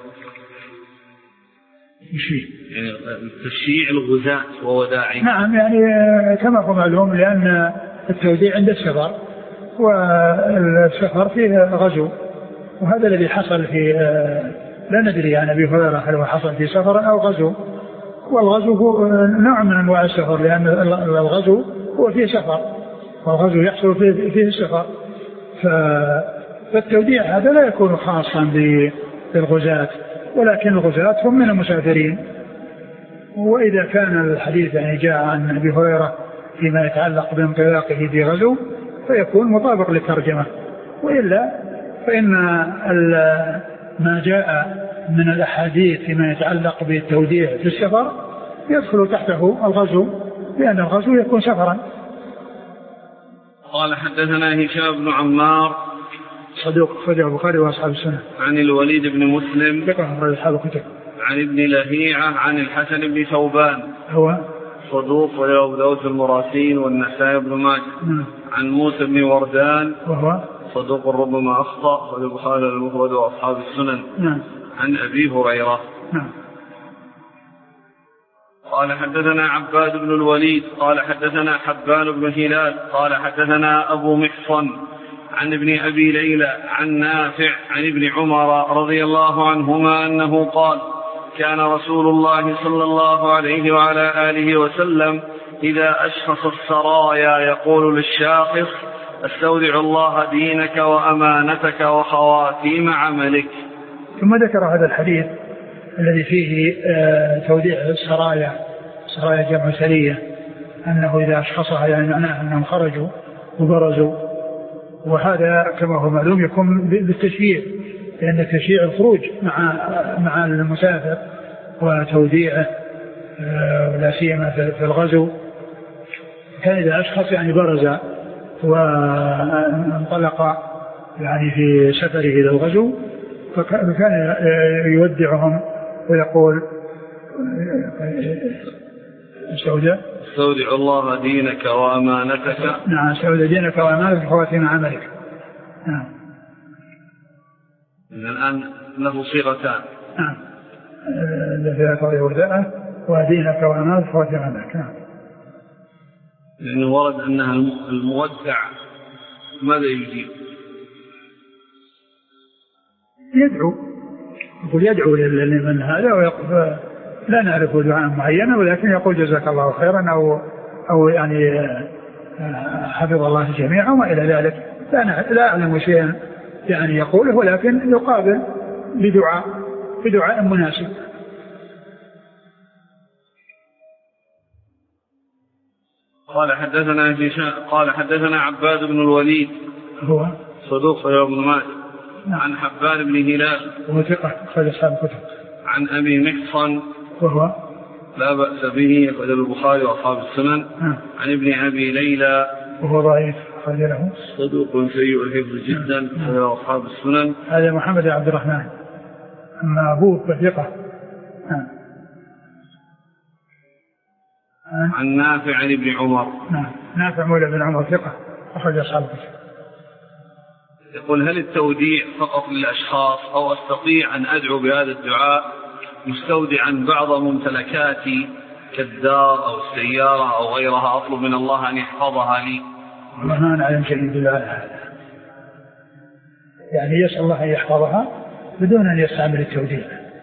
يعني تشييع الغزاة ووداعه. نعم، يعني كما هو معلوم، لأن التوديع عند السفر، والسفر فيه غزو، وهذا الذي حصل في لا ندري عن أبي هريرة هل هو حصل في سفر أو غزو، والغزو هو نوع من أنواع السفر، لأن الغزو هو فيه سفر، والغزو يحصل فيه السفر. فالتوديع هذا لا يكون خاصا بالغزاة، ولكن الغزاة هم من المسافرين. وإذا كان الحديث يعني جاء عن أبي هريرة فيما يتعلق بانطلاقه في غزو فيكون مطابق للترجمة، وإلا فإن ما جاء من الأحاديث فيما يتعلق بالتوديع في السفر يدخل تحته الغزو، لأن الغزو يكون سفرا. قال حدثنا هشام بن عمار صدوق أخرجه البخاري وأصحاب السنة. عن الوليد بن مسلم ثقة أخرج أصحاب الكتب. عن ابن لهيعة عن الحسن بن ثوبان هو صدوق وله أبو داود المراسين والنسائي بن ماجه. عن موسى بن وردان وهو صدوق ربما أخطأ أخرجه البخاري المفرد وأصحاب السنن. عن أبي هريرة. قال حدثنا عباد بن الوليد قال حدثنا حبان بن هلال قال حدثنا أبو محصن عن ابن أبي ليلى عن نافع عن ابن عمر رضي الله عنهما أنه قال كان رسول الله صلى الله عليه وعلى آله وسلم إذا أشخص السرايا يقول للشاخص استودع الله دينك وأمانتك وخواتيم عملك. ثم ذكر هذا الحديث الذي فيه توديع السرايا جمع سرية، أنه إذا أشخصها يعني معناه أنهم خرجوا وبرزوا، وهذا كما هو معلوم يكون بالتشييع، لأن تشييع الخروج مع المسافر وتوديعه ولا سيما في الغزو. كان إذا أشخص يعني برز وانطلق يعني في سفره إلى الغزو، فكان يودعهم ويقول استودع الله دينك وأمانتك. نعم، استودع دينك وأمانتك وخواتيم عملك. نعم. الآن له صيغتان. نعم، التي وداءه ودينك وأمانتك وخواتيم عملك. نعم. لأنه ورد أنها المودع ماذا يجيب؟ يدعو لمن هذا ويقول لا نعرف دعاء معينة، ولكن يقول جزاك الله خيرا أو يعني حفظ الله الجميع وما إلى ذلك. لا أعلم شيئا يعني يقوله، ولكن يقابل بدعاء مناسب. قال حدثنا عباد بن الوليد هو صدوق وابن ماجه. عن حبان بن هلال وهو ثقة أخرج أصحاب الكتب. عن أبي محصن وهو لا بأس به أخرج البخاري وأصحاب السنن. عن ابن أبي ليلى وهو ضعيف أخرج له صدوق سيء الحفظ جدا أخرج أصحاب السنن. هذا محمد بن عبد الرحمن، أما أبوه ثقة. عن نافع عن ابن عمر. نافع مولى بن عمر ثقة أخرج أصحاب الكتب. يقول هل التوديع فقط للأشخاص أو أستطيع أن أدعو بهذا الدعاء مستودعا بعض ممتلكاتي كالدار أو السيارة أو غيرها أطلب من الله أن يحفظها لي؟ والله ما نعلم شيء يدل على هذا، يعني يسأل الله أن يحفظها بدون أن يستعمل التوديع.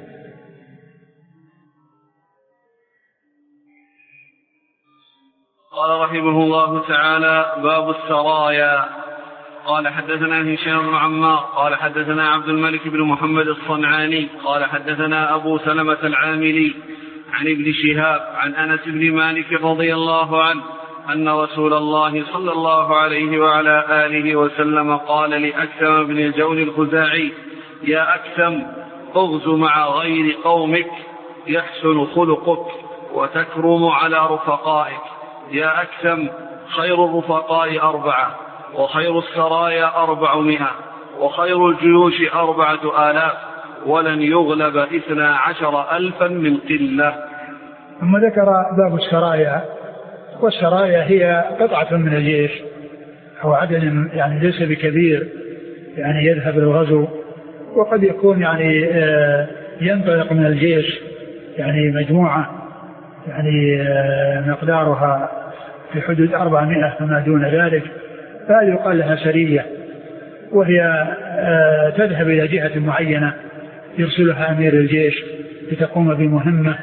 قال رحمه الله تعالى باب السرايا. قال حدثنا هشام بن عمار قال حدثنا عبد الملك بن محمد الصنعاني قال حدثنا أبو سلمة العاملي عن ابن شهاب عن أنس بن مالك رضي الله عنه أن رسول الله صلى الله عليه وعلى آله وسلم قال لأكثم بن الجون الخزاعي يا أكثم اغزو مع غير قومك يحسن خلقك وتكرم على رفقائك. يا أكثم خير الرفقاء 4 وخير السرايا 400 وخير الجيوش 4000 ولن يغلب 12,000 من قلة. ثم ذكر باب السرايا. والسرايا هي قطعة من الجيش أو عدد يعني ليس بكبير يعني يذهب للغزو، وقد يكون يعني ينطلق من الجيش يعني مجموعة يعني مقدارها في حدود 400 فما دون ذلك، فهذه يقال لها سرية، وهي تذهب إلى جهة معينة يرسلها أمير الجيش لتقوم بمهمة.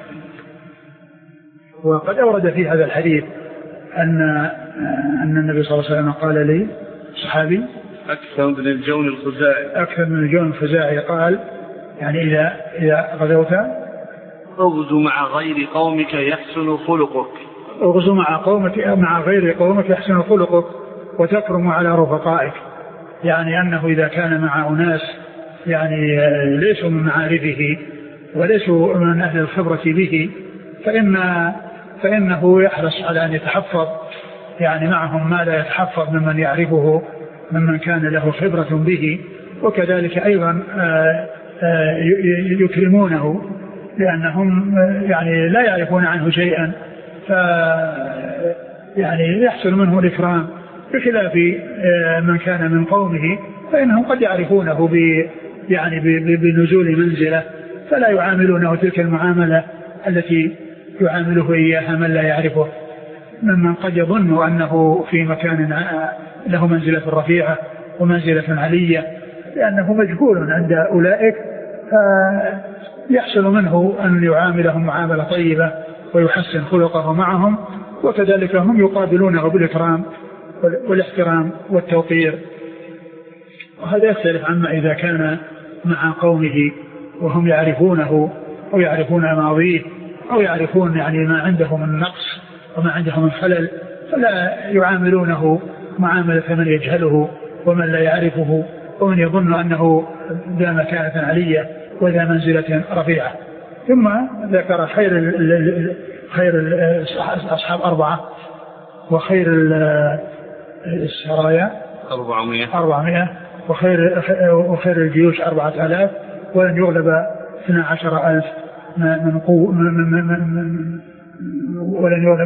وقد أورد في هذا الحديث أن النبي صلى الله عليه وسلم قال لي صحابي أكثر من الجون الخزاعي قال يعني إذا غزوت اغزو مع غير قومك يحسن خلقك. اغزو مع غير قومك يحسن خلقك وتكرم على رفقائك، يعني أنه إذا كان مع أناس يعني ليسوا من معارفه وليسوا من أهل الخبرة به فإنه يحرص على أن يتحفظ يعني معهم ما لا يتحفظ ممن يعرفه ممن كان له خبرة به، وكذلك أيضا يكرمونه لأنهم يعني لا يعرفون عنه شيئا، يعني يحصل منه الإكرام، بخلاف من كان من قومه فإنهم قد يعرفونه يعني بنزول منزله فلا يعاملونه تلك المعاملة التي يعامله إياها من لا يعرفه، ممن قد يظن أنه في مكان له منزلة رفيعة ومنزلة علية لأنه مجهول عند أولئك، فيحصل منه أن يعاملهم معاملة طيبة ويحسن خلقه معهم، وكذلك هم يقابلونه بالإكرام والاحترام والتوقير. وهذا يختلف عما إذا كان مع قومه وهم يعرفونه أو يعرفون ماضيه أو يعرفون يعني ما عنده من نقص وما عنده من خلل، فلا يعاملونه معاملة من يجهله ومن لا يعرفه ومن يظن أنه ذا مكانة علية وذا منزلة رفيعة. ثم ذكر خير أصحاب 4 وخير السرايا 400 وخير الجيوش 4000 ولن يغلب 12,000 من قوة ولن يغلب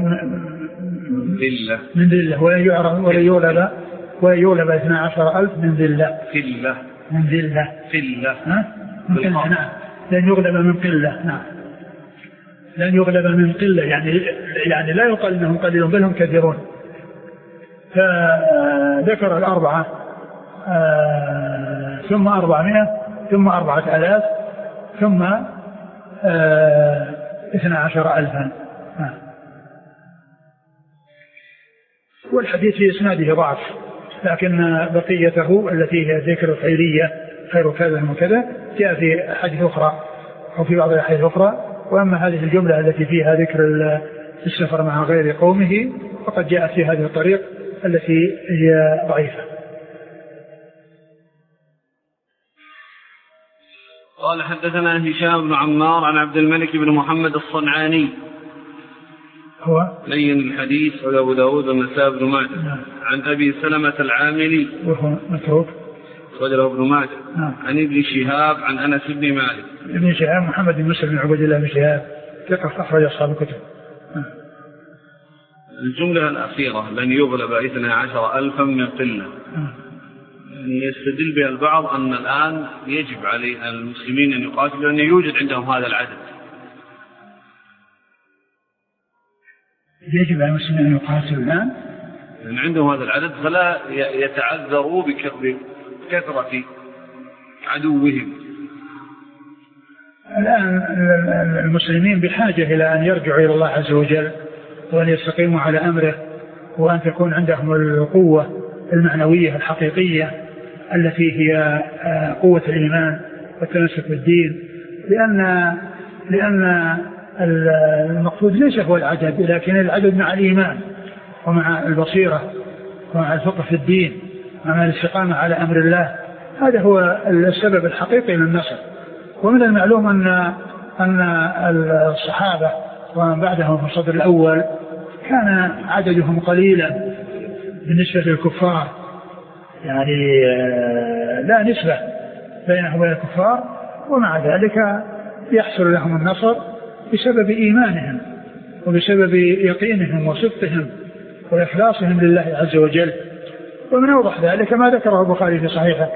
من ذلة ولن يغلب 12,000 من ذلة لن يغلب من قلة. نعم لن يغلب من قلة يعني لا يقال انهم قليلون بل هم كثيرون. فذكر 4 ثم 400 ثم 4000 ثم 12,000. والحديث في إسناده ضعف، لكن بقيته التي هي ذكر الخيرية خير كذا وكذا جاء في حديث أخرى أو في بعض الحديث أخرى. وأما هذه الجملة التي فيها ذكر السفر مع غير قومه فقد جاءت في هذه الطريق التي هي ضعيفة. قال حدثنا هشام بن عمار عن عبد الملك بن محمد الصنعاني هو لين الحديث وأبو داود والنسائي بن ماجه عن أبي سلمة العاملي وهو متروك رجله ابن ماجه عن ابن شهاب عن أنس بن مالك. ابن شهاب محمد بن مسلم بن عبد الله بن شهاب ثقة أخرج أصحاب الكتب. الجملة الأخيرة لن يغلب 12,000 من قلة يستدل بها البعض أن الآن يجب على المسلمين أن يقاتلوا لأن يوجد عندهم هذا العدد. يجب على المسلمين أن يقاتلوا الآن لأن عندهم هذا العدد فلا يتعذروا بكثرة عدوهم. الآن المسلمين بحاجة إلى أن يرجعوا إلى الله عز وجل وأن يستقيموا على أمره وأن تكون عندهم القوة المعنوية الحقيقية التي هي قوة الإيمان والتمسك بالدين، لأن المقصود ليس هو العدد لكن العدد مع الإيمان ومع البصيرة ومع الفقه في الدين ومع الاستقامة على أمر الله. هذا هو السبب الحقيقي للنصر. ومن المعلوم أن الصحابة ومن بعدهم في الصدر الأول كان عددهم قليلا بالنسبة للكفار، يعني لا نسبة بينهم وبين الكفار، ومع ذلك يحصل لهم النصر بسبب إيمانهم وبسبب يقينهم وصدقهم وإخلاصهم لله عز وجل. ومن أوضح ذلك ما ذكره البخاري في صحيحه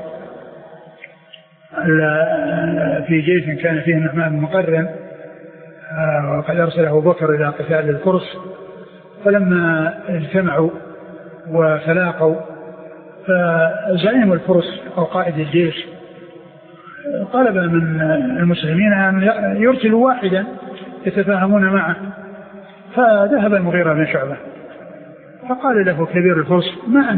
في جيش كان فيه النعمان بن مقرن، وقد أرسله أبو بكر إلى قتال الفرس، فلما اجتمعوا وتلاقوا فزعيم الفرس أو قائد الجيش طلب من المسلمين أن يرسلوا واحدا يتفاهمون معه، فذهب المغيرة بن شعبة فقال له كبير الفرس: ما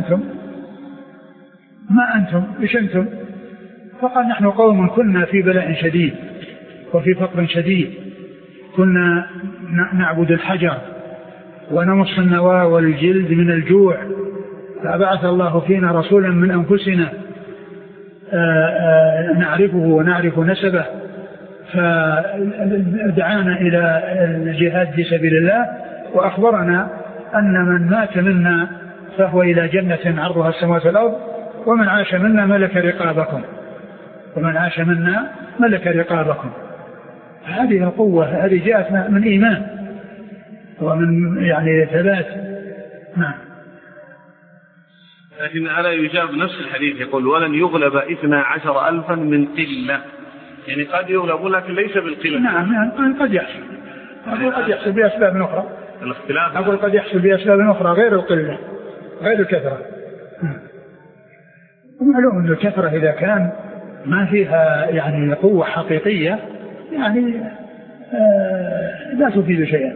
أنتم إيش أنتم؟ فقال: نحن قوم كنا في بلاء شديد وفي فقر شديد، كنا نعبد الحجر ونمص النوى والجلد من الجوع، فبعث الله فينا رسولا من أنفسنا نعرفه ونعرف نسبه، فدعانا إلى الجهاد في سبيل الله، وأخبرنا أن من مات منا فهو إلى جنة عرضها السماوات والأرض، ومن عاش منا ملك رقابكم. هذه القوة هذه جاءت من إيمان ومن يعني ثبات. نعم. لكن ألا يجاب نفس الحديث يقول: ولن يغلب 12,000 من قلة، يعني قد يغلب لكن ليس بالقلة. نعم قد يحصل، أقول قد يحصل بأسباب أخرى، الاختلاف أقول قد يحصل بأسباب أخرى غير القلة غير الكثرة. ومعلوم أن الكثرة إذا كان ما فيها يعني قوة حقيقية يعني لا تفيد شيئا.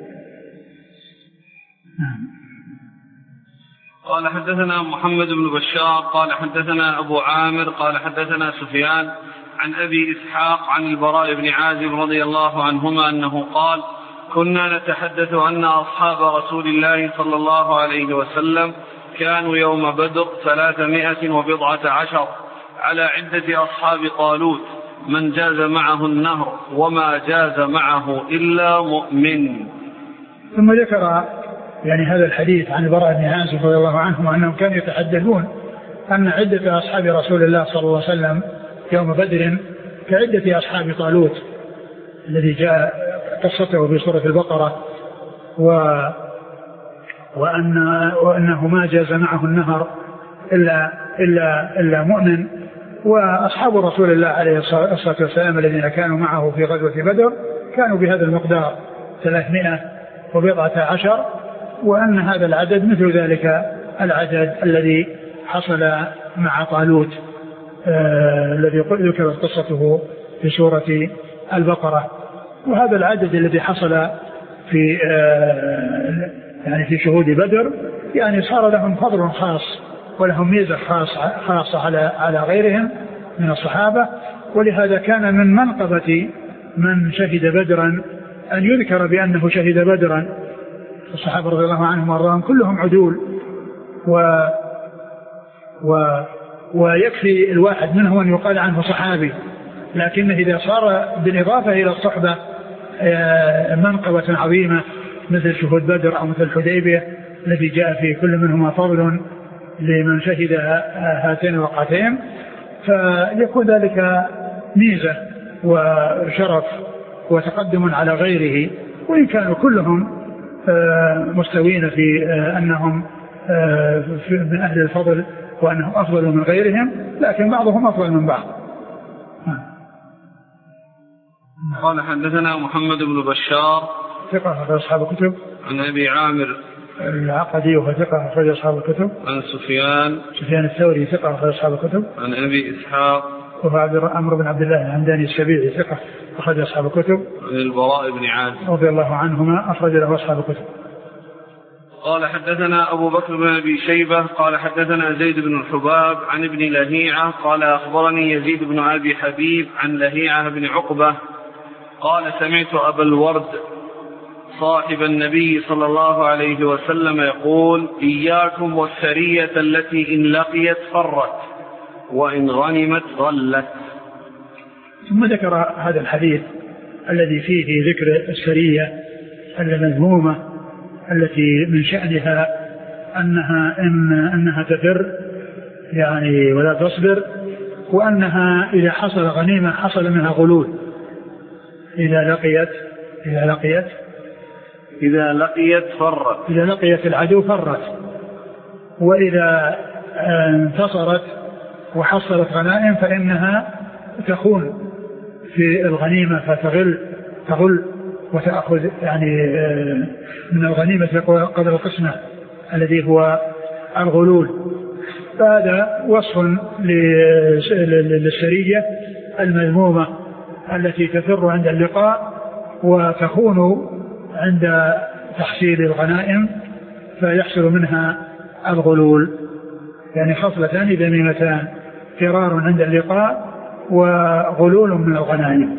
قال: حدثنا محمد بن بشار قال حدثنا أبو عامر قال حدثنا سفيان عن أبي إسحاق عن البراء بن عازب رضي الله عنهما أنه قال: كنا نتحدث أن أصحاب رسول الله صلى الله عليه وسلم كانوا يوم بدر 310 على عدة أصحاب طالوت، من جاز معه النهر وما جاز معه إلا مؤمن. ثم ذكر يعني هذا الحديث عن البراء بن عازب رضي الله عنه أنهم كانوا يتحدثون أن عدة أصحاب رسول الله صلى الله عليه وسلم يوم بدر كعدة أصحاب طالوت الذي جاء قصته في سورة البقرة، وأنه ما جاز معه النهر إلا مؤمن. وأصحاب رسول الله عليه الصلاة والسلام الذين كانوا معه في غزوة بدر كانوا بهذا المقدار 310، وأن هذا العدد مثل ذلك العدد الذي حصل مع طالوت الذي ذكرت قصته في سورة البقرة. وهذا العدد الذي حصل في يعني في شهود بدر يعني صار لهم فضل خاص ولهم ميزة خاصة على غيرهم من الصحابة، ولهذا كان من منقبة من شهد بدرا أن يذكر بأنه شهد بدرا. الصحابة رضي الله عنهم وارضاهم كلهم عدول، ويكفي الواحد منهم أن يقال عنه صحابي، لكن إذا صار بالإضافة إلى الصحبة منقبة عظيمة مثل شهود بدر أو مثل الحديبية الذي جاء في كل منهما فضل لمن شهد هاتين الوقعتين، فيكون ذلك ميزة وشرف وتقدم على غيره، وإن كانوا كلهم مستوين في أنهم من أهل الفضل وأنهم أفضل من غيرهم، لكن بعضهم أفضل من بعض. قال: حدثنا محمد بن بشار ثقة أخرج أصحاب الكتب. عن أبي عامر العقدي وهو ثقة أخرج أصحاب الكتب. عن سفيان الثوري ثقة أخرج أصحاب الكتب. عن أبي إسحاق وهو عمرو بن عبد الله الهمداني السبيعي ثقة أخرج أصحاب الكتب. عن البراء بن عازب رضي الله عنهما أخرج له أصحاب الكتب. قال: حدثنا أبو بكر بن أبي شيبة قال حدثنا زيد بن الحباب عن ابن لهيعة قال أخبرني يزيد بن أبي حبيب عن لهيعة بن عقبة قال: سمعت أبا الورد صاحب النبي صلى الله عليه وسلم يقول: إياكم والسرية التي إن لقيت فرت وإن غنمت ظلت. ثم ذكر هذا الحديث الذي فيه ذكر السرية المذمومة التي من شأنها أنها تفر يعني ولا تصبر، وأنها إذا حصل غنيمة حصل منها غلول، إذا لقيت العدو فرت، وإذا انتصرت وحصلت غنائم فإنها تخون في الغنيمة فتغل وتأخذ يعني من الغنيمة قدر قسمه الذي هو الغلول. فهذا وصف للسرية المذمومة التي تفر عند اللقاء وتخون عند تحصيل الغنائم فيحصل منها الغلول، يعني خصلتان ذميمتان: فرار عند اللقاء وغلول من الغنائم.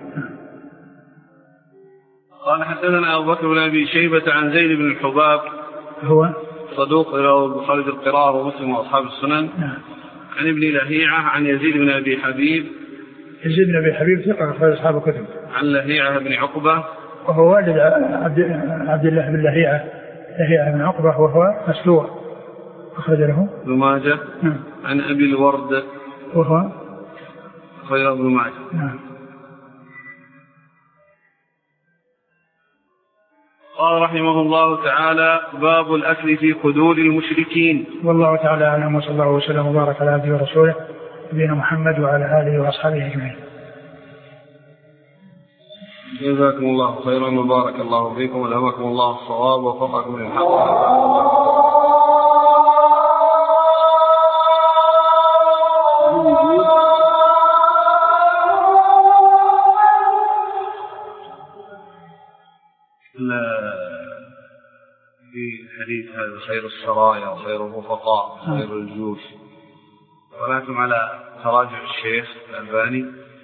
قال حدثنا أبو بكر بن أبي شيبة عن زيد بن الحباب هو صدوق له البخاري في القراءة ومسلم وأصحاب السنن. عن ابن لهيعة عن يزيد بن أبي حبيب. يزيد بن أبي حبيب ثقة أخرج أصحاب الكتب. عن لهيعة بن عقبة وهو والد عبد الله بن لهيعة بن عقبة وهو مسلوع أخرج له ابن ماجه. عن أبي الورد وهو خير ابن ماجه. قال رحمه الله تعالى: باب الأكل في خدود المشركين. والله تعالى أعلم، وصلى الله وسلم وبارك على عبده ورسوله نبينا محمد وعلى آله وأصحابه أجمعين. جزاكم الله خيرا وبارك الله فيكم والهمكم الله الصواب ووفقكم للحق. في حديث هذا خير السرايا وخير الرفقاء وخير الجيوش، ولكم على تراجع الشيخ الألباني؟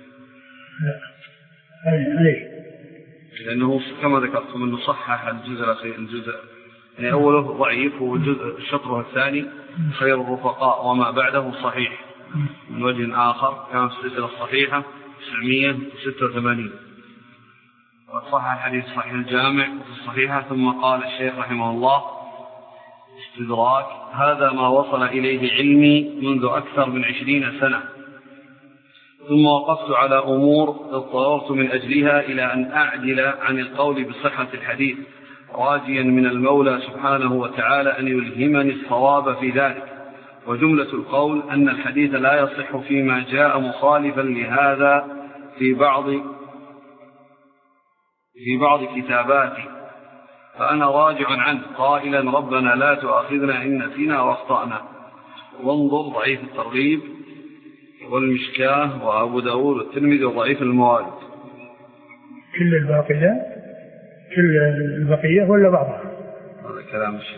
لأنه كما ذكرتم أنه صحح الجزء يعني أوله ضعيف والجزء شطره الثاني خير الرفقاء وما بعده صحيح من وجه آخر، كان في السلسلة الصحيحة 986. وصحح الحديث صحيح الجامع وفي الصحيحة. ثم قال الشيخ رحمه الله استدراك: هذا ما وصل إليه علمي منذ أكثر من 20 سنة، ثم وقفت على أمور اضطررت من أجلها إلى أن أعدل عن القول بصحة الحديث، راجيا من المولى سبحانه وتعالى أن يلهمني الصواب في ذلك. وجملة القول أن الحديث لا يصح فيما جاء مخالفا لهذا في بعض كتاباتي، فأنا راجع عنه قائلا: ربنا لا تؤاخذنا إن نسينا وأخطأنا. وانظر ضعيف الترغيب والمشكاه وأبو داود والترمذي وضعيف الموارد. كل البقية ولا بعضها؟ هذا كلام الشيخ.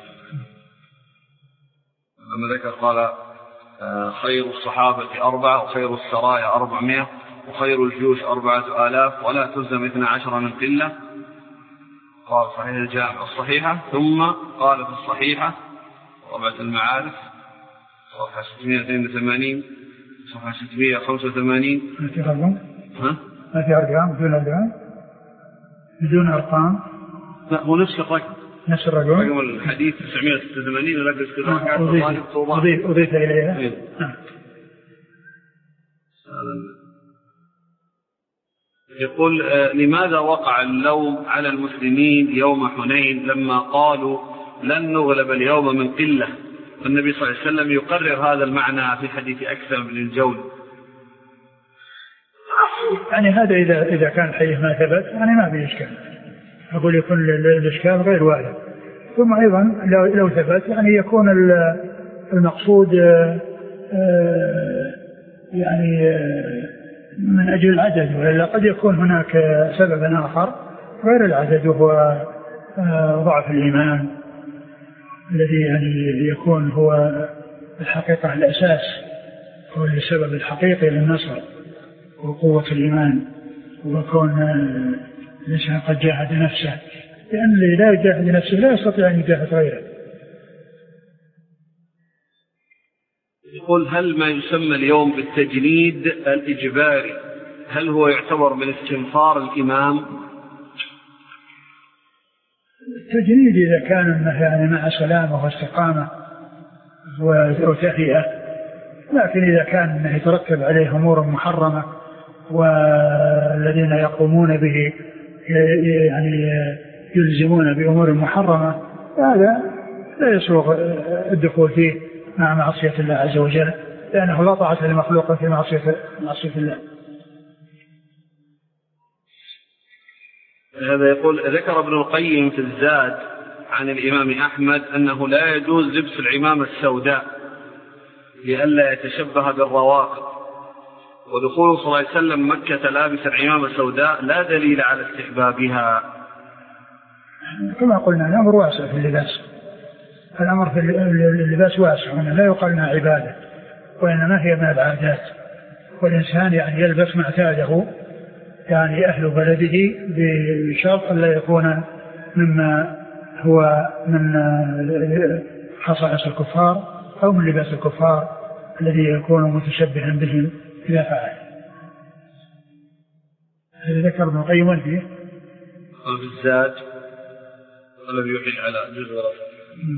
لما ذكر قال: خير الصحابة 4 وخير السرايا 400 وخير الجيوش 4000 ولا تلزم 12 من قلة. قال صحيح الجامع الصحيحة. ثم قال في الصحيحة طبعة المعارف صفحة 682 صفحة 685. ما في أرقام؟ ما في أرقام؟ بدون أرقام؟ لا، هو نفس الرقم. رقم الحديث 986 ولكن استدراكات أضيف إليها. يقول: لماذا وقع اللوم على المسلمين يوم حنين لما قالوا لن نغلب اليوم من قلة؟ والنبي صلى الله عليه وسلم يقرر هذا المعنى في حديث أكثر من الجول. يعني هذا إذا كان الحديث ما ثبت يعني ما في إشكال، أقول يكون الإشكال غير وارد. ثم أيضا لو ثبت يعني يكون المقصود يعني من أجل العدد، وإلا قد يكون هناك سبب آخر غير العدد، وهو ضعف الإيمان الذي يعني يكون هو الحقيقة الأساس، هو السبب الحقيقي للنصر وقوة الإيمان، وكون الإنسان قد جاهد نفسه، لأن اللي لا يجاهد نفسه لا يستطيع أن يجاهد غيره. يقول: هل ما يسمى اليوم بالتجنيد الإجباري هل هو يعتبر من استنفار الإمام؟ التجنيد إذا كان أنه يعني مع سلامة واستقامة وتهيئة، لكن إذا كان أنه يترتب عليه أمور محرمة والذين يقومون به يعني يلزمون بأمور محرمة، هذا لا يسوغ الدخول فيه مع معصية الله عز وجل، لأنه لا طاعة لمخلوق في معصية الله. هذا يقول ذكر ابن القيم في الزاد عن الإمام أحمد أنه لا يجوز لبس العمامة السوداء لئلا يتشبه بالروافض، ودخول صلى الله عليه وسلم مكة لابس العمامة السوداء لا دليل على استحبابها. كما قلنا الأمر واسع في اللباس، الأمر في اللباس واسع، لا يقال انها عبادة وإنما هي من العادات، والإنسان يعني يلبس ما اعتاده يعني أهل بلده بشرط لا يكون مما هو من خصائص الكفار أو من لباس الكفار الذي يكون متشبها بهم إذا فعل. هذا ذكر ابن القيم فيه بالذات الذي يحيل على جزء رأسه.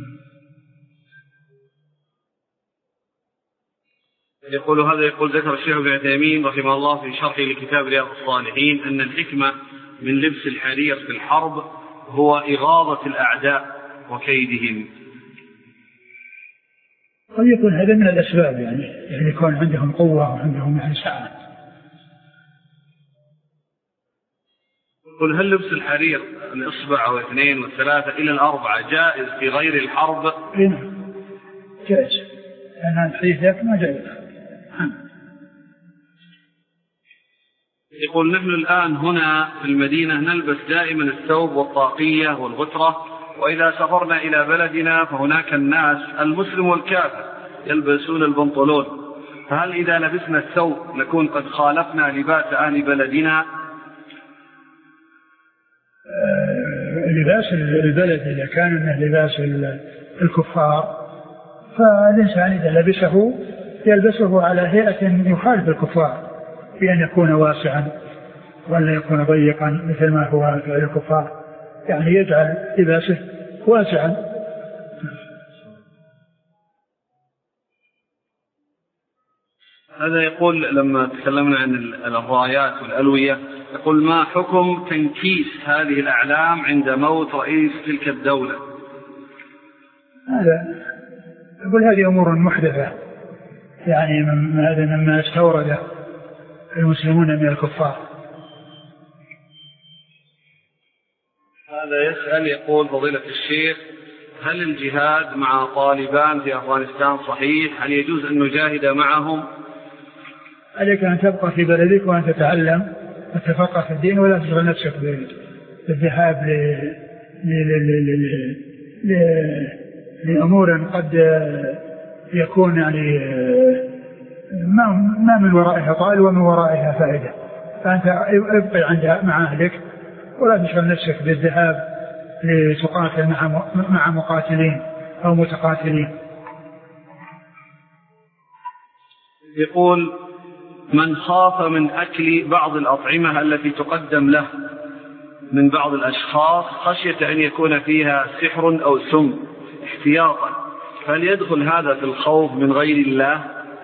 يقول ذكر الشيخ ابن عثيمين رحمه الله في شرحه لكتاب رياض الصالحين أن الحكمة من لبس الحرير في الحرب هو إغاظة الأعداء وكيدهم. قد يكون هذا من الأسباب، يعني يكون عندهم قوة وعندهم يعني سعة. قل هل لبس الحرير الإصبع أو 2 و3 إلى 4 جائز في غير الحرب؟ نعم جائز، لأن الحديث ذاك ما جائز. يقول نحن الآن هنا في المدينة نلبس دائما الثوب والطاقية والغترة، وإذا سافرنا إلى بلدنا فهناك الناس المسلم والكافر يلبسون البنطلون، فهل إذا لبسنا الثوب نكون قد خالفنا لباس أهل بلدنا؟ لباس البلد إذا كان من لباس الكفار فالإنسان إذا لبسه يلبسه على هيئة يخالف الكفار، بأن يكون واسعا ولا يكون ضيقا مثل ما هو فعل الكفار، يعني يجعل لباسه واسعا. هذا يقول لما تكلمنا عن الرايات والألوية، يقول ما حكم تنكيس هذه الأعلام عند موت رئيس تلك الدولة؟ هذا يقول هذه أمور محدثة، يعني هذا مما استورد المسلمون من الكفار. هذا يسأل يقول فضيلة الشيخ هل الجهاد مع طالبان في أفغانستان صحيح؟ هل يجوز أن نجاهد معهم؟ عليك أن تبقى في بلدك وأن تتعلم وتتفقه في الدين، ولا تشغل نفسك بالذهاب لأمور قد يكون يعني ما من ورائها طائل ومن ورائها فائدة، فأنت ابقي مع أهلك ولا تشغل نفسك بالذهاب لتقاتل مع مقاتلين أو متقاتلين. يقول من خاف من أكل بعض الأطعمة التي تقدم له من بعض الأشخاص خشية أن يكون فيها سحر أو سم احتياطا، هل يدخل هذا في الخوف من غير الله؟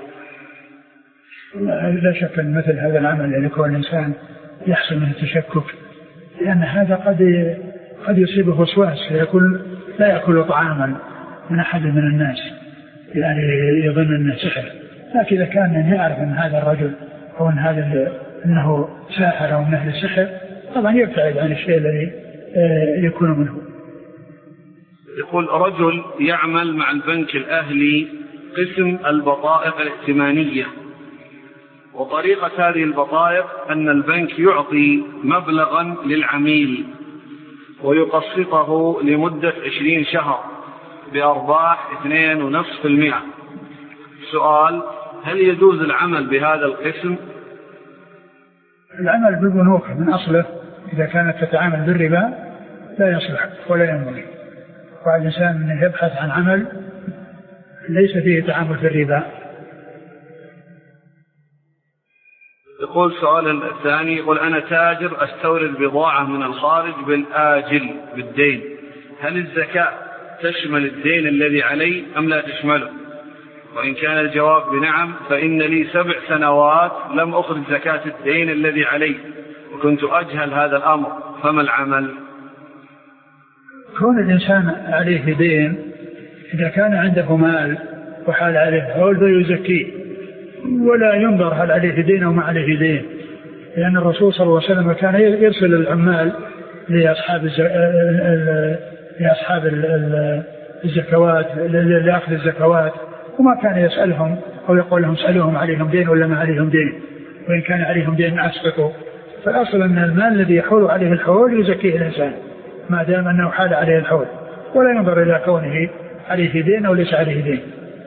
لا شك أن مثل هذا العمل يعني يكون الإنسان يحصل منه التشكك، لأن هذا قد يصيبه وسواس فيكون لا يأكل طعاما من أحد من الناس، يعني يظن أنه سحر. لكن إذا كان يعرف أن هذا الرجل أو أن هذا أنه ساحر أو من أهل السحر طبعا يبتعد عن الشيء الذي يكون منه. يقول رجل يعمل مع البنك الأهلي قسم البطائق الائتمانية، وطريقة هذه البطائق أن البنك يعطي مبلغا للعميل ويقسطه لمدة 20 شهر بأرباح 2.5%. سؤال هل يجوز العمل بهذا القسم؟ العمل بالبنوك من أصله إذا كانت تتعامل بالربا لا يصلح ولا ينبغي، والإنسان يبحث عن عمل ليس فيه تعامل في الربا. يقول سؤال الثاني، يقول أنا تاجر أستورد بضاعة من الخارج بالآجل بالدين، هل الزكاة تشمل الدين الذي علي أم لا تشمله؟ وإن كان الجواب بنعم فإن لي 7 سنوات لم أخرج زكاة الدين الذي علي وكنت أجهل هذا الأمر، فما العمل؟ كون الإنسان عليه دين إذا كان عنده مال وحال عليه حول فيزكيه، ولا ينظر هل عليه دين أو ما عليه دين، لأن الرسول صلى الله عليه وسلم كان يرسل العمال لأصحاب الزكوات لأخذ الزكوات، وما كان يسألهم أو يقول لهم اسألوهم عليهم دين ولا ما عليهم دين، وإن كان عليهم دين أسقطوا. فالأصل أن المال الذي يحول عليه الحول يزكيه الإنسان ما دام أنه حال عليه الحول، ولا ينظر إلى كونه عليه دين أو ليس عليه دين.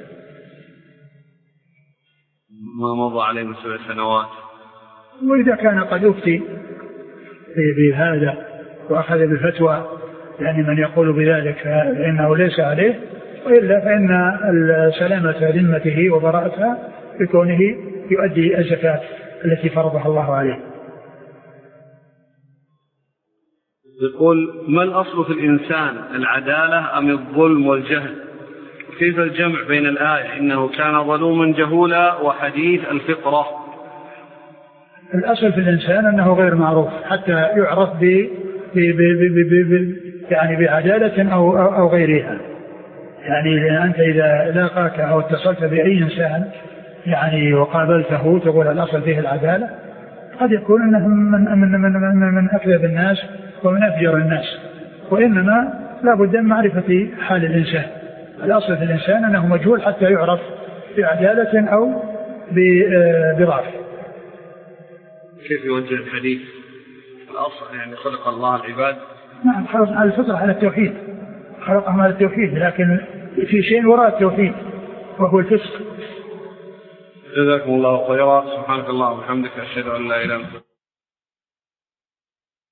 ما مضى عليه 7 سنوات. وإذا كان قد أفتي بهذا وأخذ بالفتوى يعني من يقول بذلك فإنه ليس عليه، وإلا فإن سلامة ذمته وبراءتها بكونه يؤدي الزكاة التي فرضها الله عليه. يقول ما الأصل في الإنسان، العدالة أم الظلم والجهل؟ كيف الجمع بين الآية إنه كان ظلوما جهولا وحديث الفطرة؟ الأصل في الإنسان أنه غير معروف حتى يعرف يعني بعدالة أو غيرها. يعني أنت إذا لاقاك أو اتصلت بأي إنسان يعني وقابلته تقول الأصل فيه العدالة، قد يكون أنه من أكذب الناس ومن أفجر الناس، وإنما لا بد من معرفة حال الإنسان. الأصل في الإنسان أنه مجهول حتى يعرف بعدالة أو بضعف. كيف يوجه الحديث؟ الأصل يعني خلق الله العباد. نعم، خلق على الفطرة على التوحيد، خلقهم على التوحيد، لكن في شيء وراء التوحيد وهو الفسق. جزاكم الله خيرا. سبحانك اللهم وبحمدك أشهد أن لا إله إلا أنت.